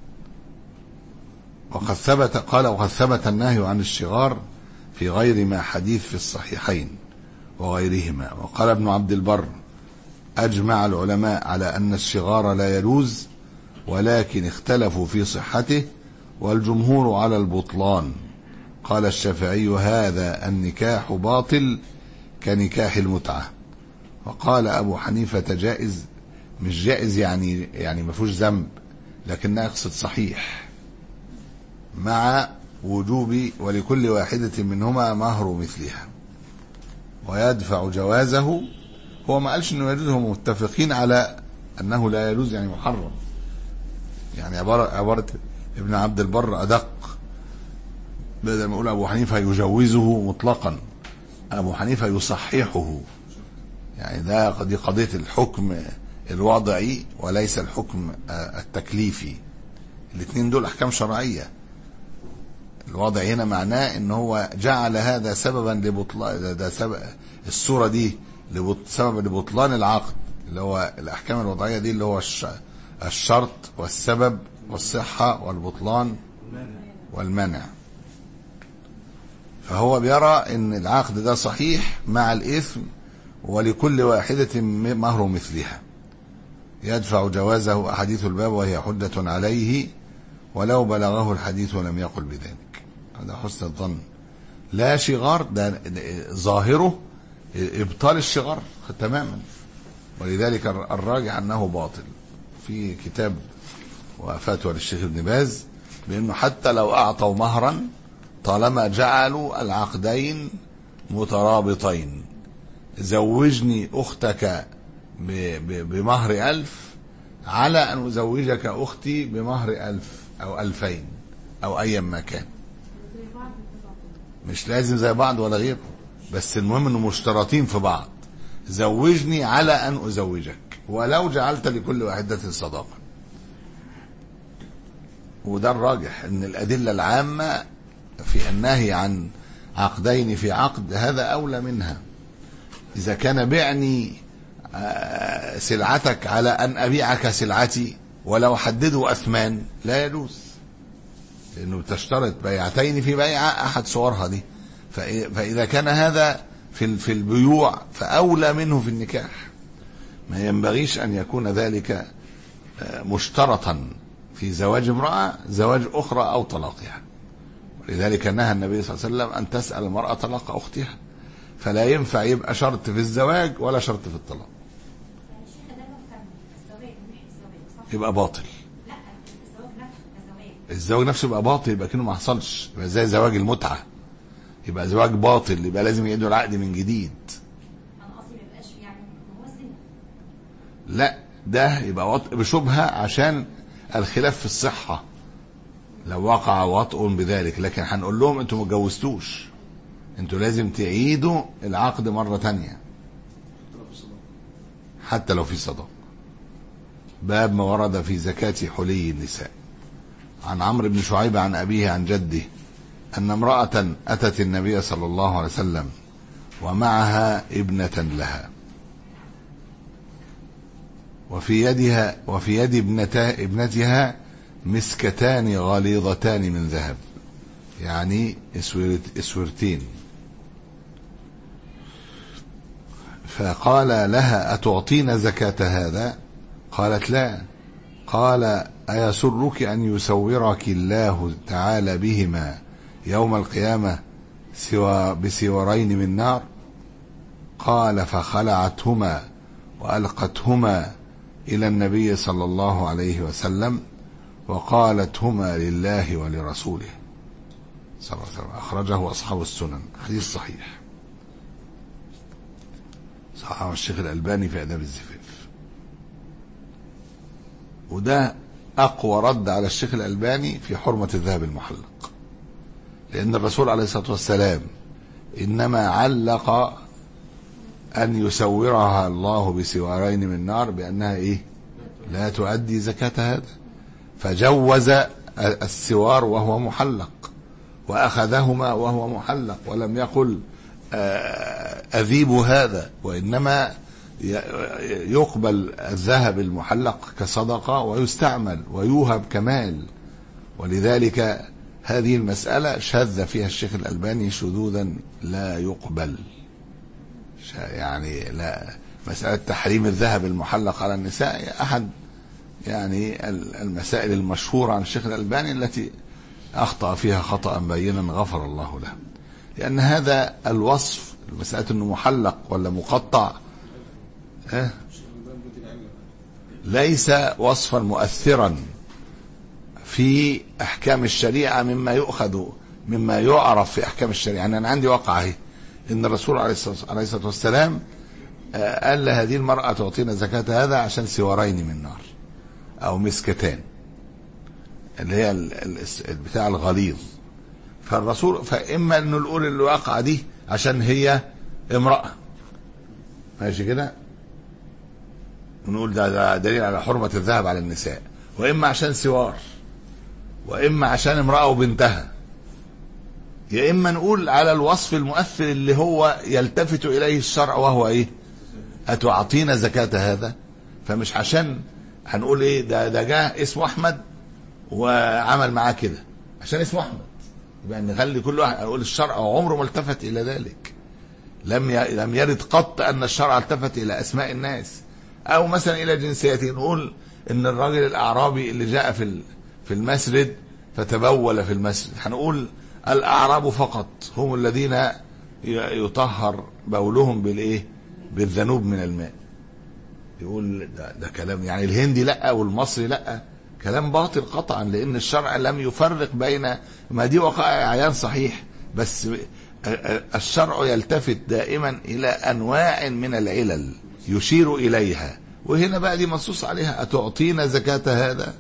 وقد ثبت قال وقد ثبت النهي عن الشغار في غير ما حديث في الصحيحين وغيرهما. وقال ابن عبد البر: أجمع العلماء على أن الشغار لا يجوز، ولكن اختلفوا في صحته، والجمهور على البطلان. قال الشافعي: هذا النكاح باطل كنكاح المتعة. وقال أبو حنيفة: جائز، مش جائز يعني يعني ما فيهوش ذنب، لكنه يقصد صحيح مع وجوب ولكل واحدة منهما مهر مثلها ويدفع جوازه. هو ما قالش انه يجوز، هم متفقين على انه لا يجوز يعني محرم. يعني عبارة, عبارة ابن عبد البر ادق، بدل ما يقول أبو حنيفة يجوزه مطلقا، أبو حنيفة يصححه. يعني ده دي قضية الحكم الوضعي وليس الحكم التكليفي. الاثنين دول أحكام شرعية. الوضع هنا معناه ان هو جعل هذا سببا لبطلان، ده سبب الصورة دي سبب لبطلان العقد، اللي هو الأحكام الوضعية دي اللي هو الشرط والسبب والصحة والبطلان والمنع. فهو بيرى ان العقد ده صحيح مع الإثم، ولكل واحدة مهر مثلها يدفع جوازه أحاديث الباب وهي حجة عليه ولو بلغه الحديث ولم يقل بذلك. هذا حسن الظن، لا شغار، ده ظاهره ابطال الشغار تماما، ولذلك الراجع انه باطل. في كتاب وفتوى للشيخ ابن باز بانه حتى لو اعطوا مهرا طالما جعلوا العقدين مترابطين، زوجني اختك بمهر ألف على ان ازوجك اختي بمهر ألف او ألفين او ايا ما كان، مش لازم زي بعض ولا غيره، بس المهم انه مشترطين في بعض. زوجني على ان ازوجك ولو جعلت لكل واحدة صداقة. وده الراجح، ان الادلة العامة في النهي عن عقدين في عقد هذا اولى منها. اذا كان بعني سلعتك على ان ابيعك سلعتي ولو حددوا اثمان لا يجوز، لأنه تشترط بيعتين في بيعة أحد صورها دي. فإذا كان هذا في في البيوع فأولى منه في النكاح. ما ينبغيش أن يكون ذلك مشترطا في زواج امرأة زواج أخرى أو طلاقها. ولذلك نهى النبي صلى الله عليه وسلم أن تسأل المرأة طلاق أختها، فلا ينفع يبقى شرط في الزواج ولا شرط في الطلاق، يبقى باطل. الزواج نفسه يبقى باطل، يبقى كأنه ما حصلش، يبقى زي زواج المتعة، يبقى زواج باطل، يبقى لازم يعيدوا العقد من جديد. لا ده يبقى بشبهة عشان الخلاف في الصحة لو وقع وطء بذلك، لكن هنقول لهم انتوا ما اتجوزتوش، انتوا لازم تعيدوا العقد مرة تانية حتى لو في صداق. باب ما ورد في زكاة حلي النساء. عن عمرو بن شعيب عن أبيه عن جده أن امرأة أتت النبي صلى الله عليه وسلم ومعها ابنة لها، وفي يدها وفي يد ابنتها, ابنتها مسكتان غليظتان من ذهب، يعني اسورتين. فقال لها أتعطين زكاة هذا؟ قالت لا. قال أيسرك أن يسورك الله تعالى بهما يوم القيامة سوى بسورين من نار؟ قال فخلعتهما وألقتهما إلى النبي صلى الله عليه وسلم وقالتهما لله ولرسوله صلى الله عليه وسلم. أخرجه أصحاب السنن، حديث صحيح، صححه الشيخ الألباني في آداب الزفاف. وده أقوى رد على الشيخ الألباني في حرمة الذهب المحلق، لأن الرسول عليه الصلاة والسلام إنما علق أن يسورها الله بسوارين من نار بأنها إيه؟ لا تؤدي زكاة هذا، فجوز السوار وهو محلق وأخذهما وهو محلق، ولم يقل أذيب هذا، وإنما يقبل الذهب المحلق كصدقة ويستعمل ويوهب كمال. ولذلك هذه المسألة شذ فيها الشيخ الألباني شذوذا لا يقبل، يعني لا، مسألة تحريم الذهب المحلق على النساء أحد يعني المسائل المشهورة عن الشيخ الألباني التي أخطأ فيها خطأ بينا غفر الله له، لأن هذا الوصف مسألة أنه محلق ولا مقطع ليس وصفا مؤثرا في أحكام الشريعة مما يؤخذ مما يعرف في أحكام الشريعة. يعني أنا عندي واقعة هي إن الرسول عليه الصلاة والسلام قال لهذه المرأة تعطينا زكاة هذا عشان سوارين من نار أو مسكتان اللي هي البتاع الغليظ، فالرسول فإما أنه نقول الواقعة دي عشان هي امرأة ماشي كده ونقول ده, ده دليل على حرمة الذهب على النساء، وإما عشان سوار، وإما عشان امرأة وبنتها، يا إما نقول على الوصف المؤثر اللي هو يلتفت إليه الشرع وهو إيه؟ أتعطينا زكاة هذا. فمش عشان هنقول إيه ده ده جاء اسمه أحمد وعمل معاه كده عشان اسمه أحمد، يبقى نخلي كل واحد نقول الشرع عمره ما التفت إلى ذلك. لم لم يرد قط أن الشرع التفت إلى أسماء الناس أو مثلا إلى جنسيته. نقول إن الراجل الأعرابي اللي جاء في في المسجد فتبول في المسجد، هنقول الأعراب فقط هم الذين يطهر بولهم بالإيه؟ بالذنوب من الماء. يقول ده, ده كلام يعني الهندي لا والمصري لا، كلام باطل قطعا، لأن الشرع لم يفرق بين ما دي وقائع عيان صحيح، بس الشرع يلتفت دائما إلى أنواع من العلل يشير إليها، وهنا بقى دي منصوص عليها أتعطينا زكاة هذا.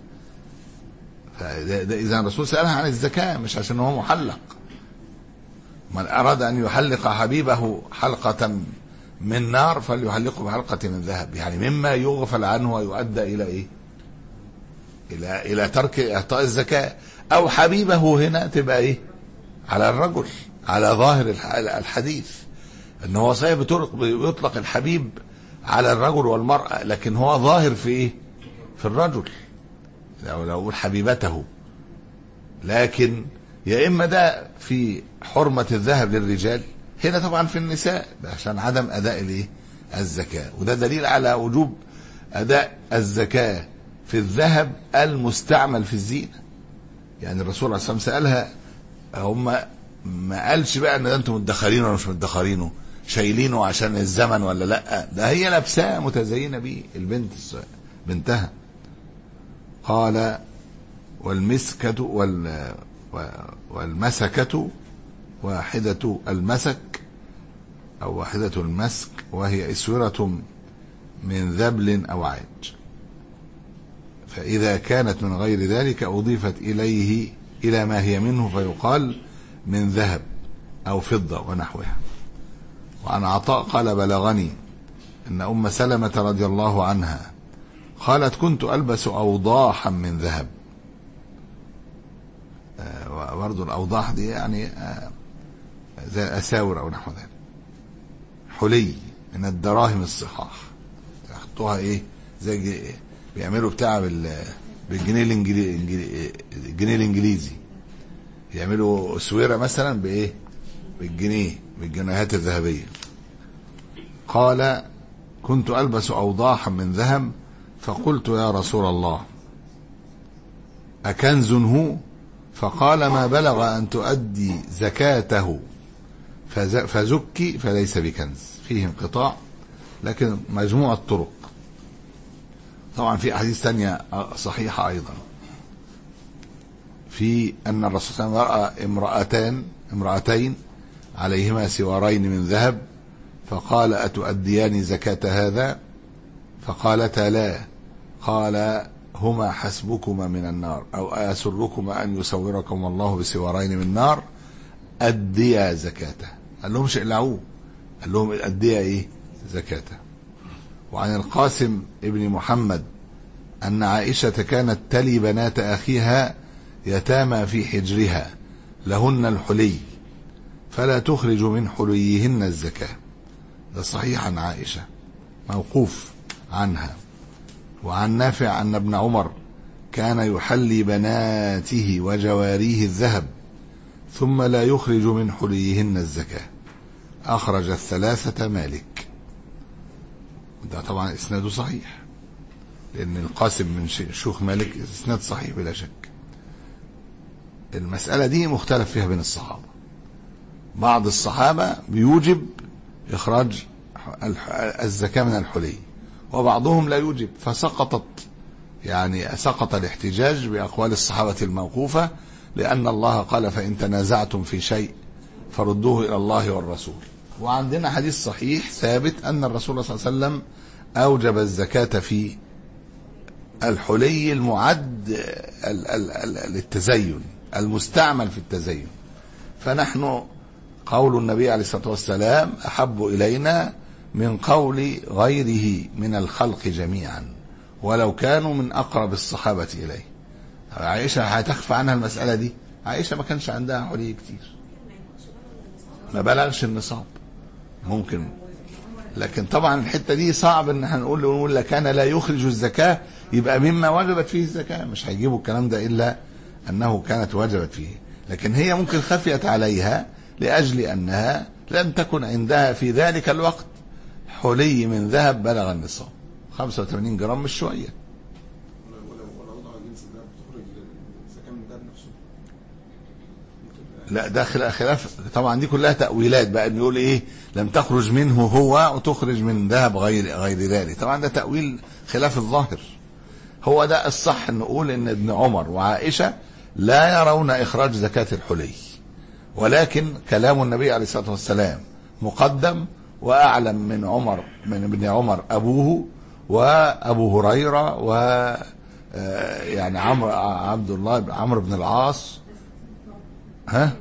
إذا الرسول سألها عن الزكاة مش عشان هو محلق. من أراد أن يحلق حبيبه حلقة من نار فليحلقه بحلقة من ذهب، يعني مما يغفل عنه ويؤدى إلى إيه؟ إلى إلى ترك إعطاء الزكاة. أو حبيبه هنا تبقى إيه؟ على الرجل، على ظاهر الحديث ان هو صحيح بيطلق الحبيب على الرجل والمرأة، لكن هو ظاهر في ايه؟ في الرجل، لو لو اقول حبيبته. لكن يا اما ده في حرمة الذهب للرجال، هنا طبعا في النساء عشان عدم اداء الايه؟ الزكاة. وده دليل على وجوب اداء الزكاة في الذهب المستعمل في الزينة. يعني الرسول عليه الصلاة والسلام سألها، هم ما قالش بقى ان ده انتم مدخرينه ولا مش مدخرينه، شايلينه عشان الزمن ولا لا، ده هي لابساه متزينه بيه البنت بنتها. قال والمسكة وال والمسكة واحدة المسك او واحدة المسك، وهي اسورة من ذبل او عاج، فاذا كانت من غير ذلك اضيفت اليه الى ما هي منه فيقال من ذهب أو فضة ونحوها. وعن عطاء قال بلغني أن أم سلمة رضي الله عنها قالت كنت ألبس أوضاحا من ذهب. آه برضو الأوضاح دي يعني آه زي أساور أو نحو ذلك، حلي من الدراهم الصحاح، يحطوها إيه زي بيعملوا بتاع بالجنيه الإنجليزي، الجنيه الإنجليزي يعملوا اسوره مثلا بايه؟ بالجنيه، بالجنيهات الذهبيه. قال كنت البس اوضاحا من ذهب فقلت يا رسول الله اكنز هو؟ فقال ما بلغ ان تؤدي زكاته فزكي فليس بكنز. فيه انقطاع لكن مجموع الطرق. طبعا في احاديث ثانيه صحيحه ايضا في أن الرسول صلى الله عليه وسلم رأى امرأتان امرأتين عليهما سوارين من ذهب فقال أتؤديان زكاة هذا؟ فقالتا لا. قال هما حسبكما من النار أو أسركما أن يسوركم الله بسوارين من نار أديا زكاته. قال لهم اقلعوه، قال لهم أديا إيه؟ زكاته. وعن القاسم ابن محمد أن عائشة كانت تلي بنات أخيها يتامى في حجرها لهن الحلي فلا تخرج من حليهن الزكاة. ده صحيح عن عائشة موقوف عنها. وعن نافع أن ابن عمر كان يحلي بناته وجواريه الذهب ثم لا يخرج من حليهن الزكاة. أخرج الثلاثة مالك. ده طبعا إسناده صحيح لأن القاسم من شيوخ مالك إسناد صحيح بلا شك. المسألة دي مختلف فيها بين الصحابة، بعض الصحابة بيوجب إخراج الزكاة من الحلي وبعضهم لا يوجب، فسقطت يعني سقط الاحتجاج بأقوال الصحابة الموقوفة، لأن الله قال فإن تنازعتم في شيء فردوه إلى الله والرسول. وعندنا حديث صحيح ثابت أن الرسول صلى الله عليه وسلم أوجب الزكاة في الحلي المعد للتزين المستعمل في التزين، فنحن قول النبي عليه الصلاة والسلام أحب إلينا من قول غيره من الخلق جميعا ولو كانوا من أقرب الصحابة إليه. عائشة هتخفى عنها المسألة دي؟ عائشة ما كانش عندها حلي كتير، ما بلغش النصاب ممكن، لكن طبعا الحتة دي صعب ان احنا نقول نقول لك كان لا يخرج الزكاة يبقى مما وجبت فيه الزكاة، مش هيجيبوا الكلام ده إلا أنه كانت وجبت فيه، لكن هي ممكن خفيت عليها لأجل أنها لم تكن عندها في ذلك الوقت حلي من ذهب بلغ النصاب خمسة وثمانين جرام مش شوية. لا ده خلاف طبعا، دي كلها تأويلات بقى، نقول ايه لم تخرج منه هو وتخرج من ذهب غير غير ذلك، طبعا ده تأويل خلاف الظاهر. هو ده الصح، نقول ان ابن عمر وعائشة لا يرون إخراج زكاة الحلي، ولكن كلام النبي عليه الصلاة والسلام مقدم وأعلم من عمر من ابن عمر أبوه وأبو هريرة و يعني عمرو عبد الله عمرو بن العاص. ها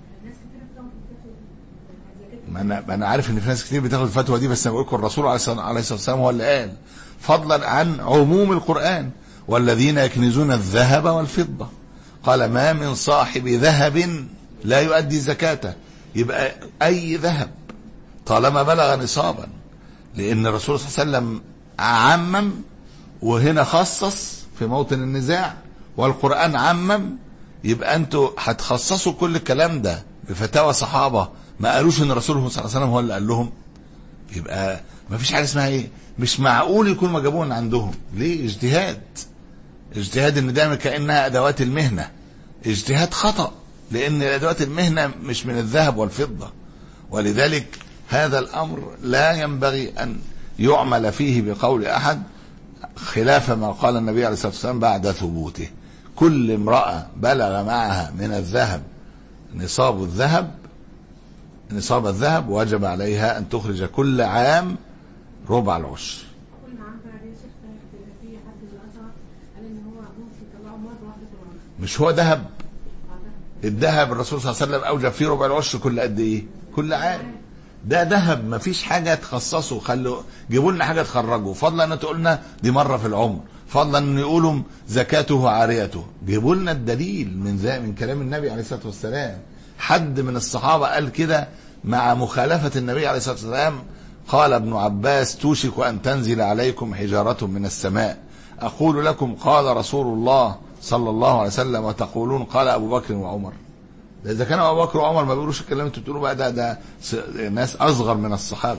ما انا انا عارف ان في ناس كتير بتاخد الفتوى دي، بس انا بقول لكم الرسول عليه الصلاه والسلام هو اللي قال، فضلا عن عموم القرآن والذين يكنزون الذهب والفضة، قال ما من صاحب ذهب لا يؤدي زكاته، يبقى اي ذهب طالما بلغ نصابا، لان الرسول صلى الله عليه وسلم عمم وهنا خصص في موطن النزاع، والقرآن عمم، يبقى انتوا هتخصصوا كل الكلام ده بفتاوى صحابة ما قالوش ان الرسول صلى الله عليه وسلم هو اللي قال لهم، يبقى ما فيش حاجة اسمها ايه، مش معقول يكون ما جابوه من عندهم. ليه؟ اجتهاد، اجتهاد ان ده كأنها ادوات المهنة، اجتهاد خطأ، لان ادوات المهنة مش من الذهب والفضة، ولذلك هذا الامر لا ينبغي ان يعمل فيه بقول احد خلاف ما قال النبي عليه الصلاة والسلام بعد ثبوته. كل امرأة بلغ معها من الذهب نصاب الذهب نصاب الذهب وجب عليها أن تخرج كل عام ربع العشر. مش هو ذهب؟ الذهب الرسول صلى الله عليه وسلم أوجب فيه ربع العشر كل قد إيه؟ كل عام. ده ذهب، ما فيش حاجة تخصصه، خلوا جيبوا لنا حاجة تخرجوا، فضلا أن تقولنا دي مرة في العمر، فضلا أن يقولوا زكاته عاريته، جيبوا لنا الدليل من ذا من كلام النبي عليه الصلاة والسلام. حد من الصحابة قال كده مع مخالفة النبي عليه الصلاة والسلام؟ قال ابن عباس توشك أن تنزل عليكم حجارة من السماء، أقول لكم قال رسول الله صلى الله عليه وسلم وتقولون قال أبو بكر وعمر. ده إذا كان أبو بكر وعمر ما بيقولوش الكلام انتوا بتقولوا بقى، ده ده ناس أصغر من الصحابة.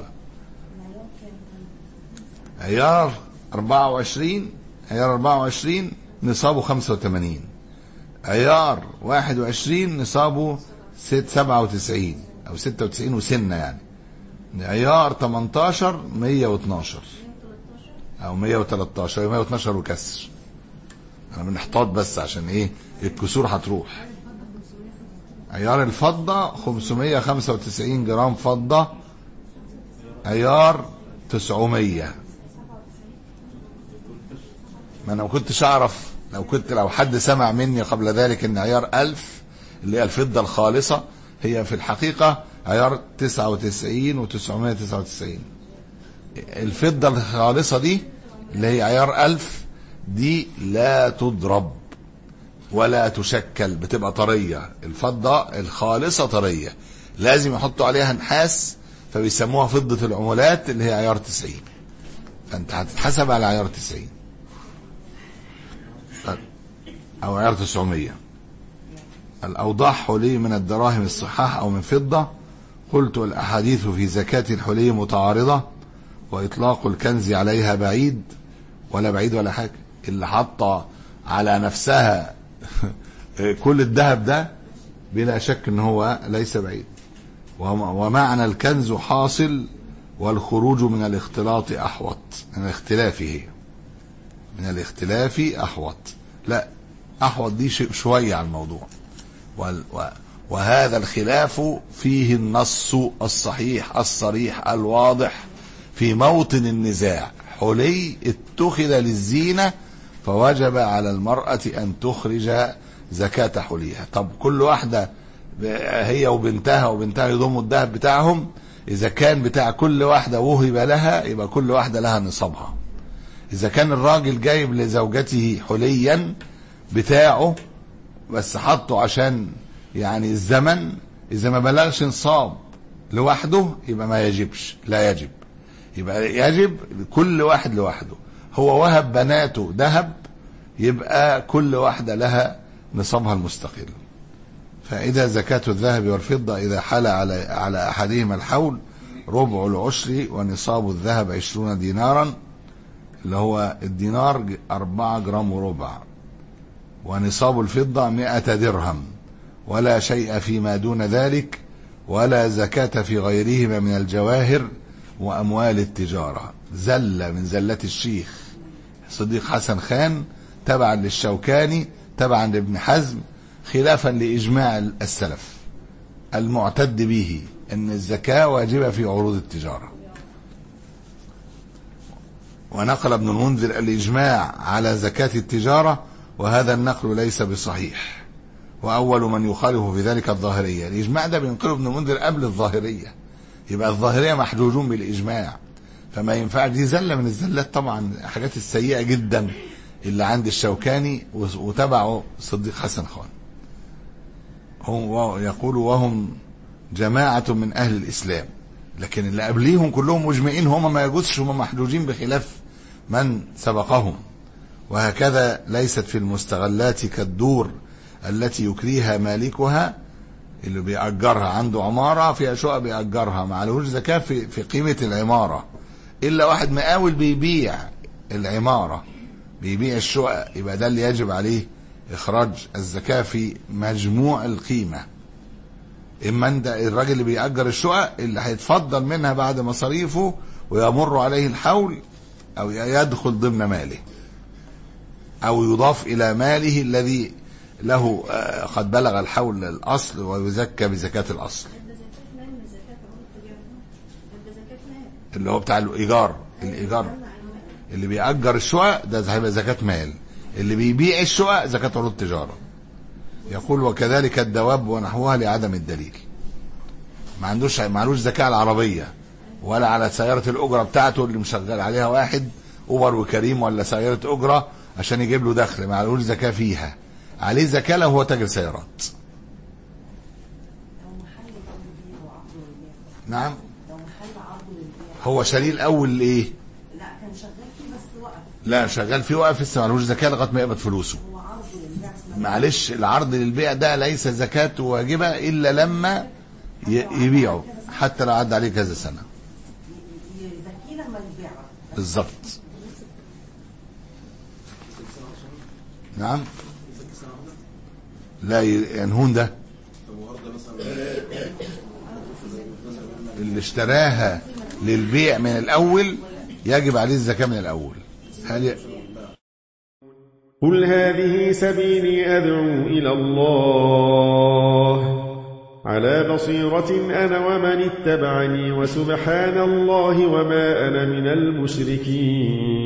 عيار أربعة وعشرين عيار أربعة وعشرين نصابه خمسة وثمانين، عيار واحد وعشرين نصابه سبعة وتسعين أو ستة وتسعين وسنة يعني، عيار تمنتاشر مية واثناشر أو مية وتلتاشر أو مية واثناشر وكسر. أنا بنحتاط بس عشان إيه الكسور هتروح. عيار الفضة خمسمية وخمسة وتسعين جرام فضة، عيار تسعمية. ما أنا ما كنتش أعرف، لو كنت لو حد سمع مني قبل ذلك إن عيار ألف اللي هي الفضة الخالصة هي في الحقيقة عيار تسعة وتسعين وتسعمية وتسعة وتسعين. الفضة الخالصة دي اللي هي عيار ألف دي لا تضرب ولا تشكل، بتبقى طرية. الفضة الخالصة طرية، لازم يحطوا عليها نحاس، فبيسموها فضة العملات اللي هي عيار تسعين، فانت هتتحسب على عيار تسعين او عيار تسعمية. الأوضاح حلي من الدراهم الصحاح أو من فضة. قلت الأحاديث في زكاة الحلي متعارضة، وإطلاق الكنز عليها بعيد. ولا بعيد ولا حاجة، اللي حط على نفسها كل الذهب ده بلا شك ان هو ليس بعيد. ومعنى الكنز حاصل، والخروج من الاختلاط أحوط، من الاختلاف هي من الاختلاف أحوط. لا أحوط دي شوية على الموضوع. وهذا الخلاف فيه النص الصحيح الصريح الواضح في موطن النزاع. حلي اتخذ للزينة فوجب على المرأة أن تخرج زكاة حليها. طب كل واحدة هي وبنتها وبنتها يضموا الذهب بتاعهم، إذا كان بتاع كل واحدة وهب لها يبقى كل واحدة لها نصابها. إذا كان الراجل جايب لزوجته حليا بتاعه بس حطه عشان يعني الزمن، إذا ما بلغش نصاب لوحده يبقى ما يجبش، لا يجب، يبقى يجب كل واحد لوحده. هو وهب بناته ذهب يبقى كل واحدة لها نصابها المستقل. فإذا زكاة الذهب والفضة إذا حال على على أحدهما الحول ربع العشر، ونصاب الذهب عشرون دينارا، اللي هو الدينار أربعة جرام وربع، ونصاب الفضة مئة درهم، ولا شيء فيما دون ذلك، ولا زكاة في غيرهما من الجواهر وأموال التجارة. زلة من زلات الشيخ صديق حسن خان تبعا للشوكاني تبعا لابن حزم، خلافا لإجماع السلف المعتد به أن الزكاة واجبة في عروض التجارة. ونقل ابن المنذر الإجماع على زكاة التجارة، وهذا النقل ليس بصحيح، وأول من يخالف في ذلك الظاهرية. الإجماع ده بينقله ابن المنذر قبل الظاهرية، يبقى الظاهرية محجوجون بالإجماع، فما ينفع. دي زلة من الزلات طبعا، حاجات السيئة جدا اللي عند الشوكاني وتبعه صديق حسن خان. هم يقولوا وهم جماعة من أهل الإسلام، لكن اللي قبليهم كلهم مجمعين هم ما يجوزش، هم محجوجين بخلاف من سبقهم. وهكذا ليست في المستغلات كالدور التي يكريها مالكها، اللي بيأجرها عنده عمارة فيها شقق بيأجرها، ما عليهوش زكاة في, في قيمة العمارة، إلا واحد مقاول بيبيع العمارة بيبيع الشقق، يبقى ده اللي يجب عليه إخراج الزكاة في مجموع القيمة. إما أنت الراجل اللي بيأجر الشقق اللي هيتفضل منها بعد مصاريفه ويمر عليه الحول، أو يدخل ضمن ماله، أو يضاف إلى ماله الذي له قد بلغ الحول الأصل ويزكى بزكاة الأصل، اللي هو بتاع الإيجار. الإيجار اللي بيأجر الشقق ده هيبقى زكاة مال، اللي بيبيع الشقق زكاة عروض التجارة. يقول وكذلك الدواب ونحوها لعدم الدليل. ما عندوش ما علوش زكاة على العربية ولا على سيارة الأجرة بتاعته اللي مشغل عليها واحد أوبر وكريم ولا سيارة أجرة عشان يجيب له دخل، ما علوش زكاة فيها. عليه زكاة لو هو تاجر سيارات. نعم. هو شاريه الأول لإيه؟ لا كان شغال فيه بس وقف. لا شغال فيه وقف لسه ما علوش زكاة لغاية ما يقبض فلوسه. معلش العرض للبيع ده ليس زكاة واجبة إلا لما يبيعه، حتى لو عدى عليه كذا سنة. يزكي لما يبيعه بالظبط. نعم. لا ينهون ده اللي اشتراها للبيع من الأول يجب عليه الزكاة من الأول. هل ي... قل هذه سبيلي أدعو إلى الله على بصيرة أنا ومن اتبعني، وسبحان الله وما أنا من المشركين.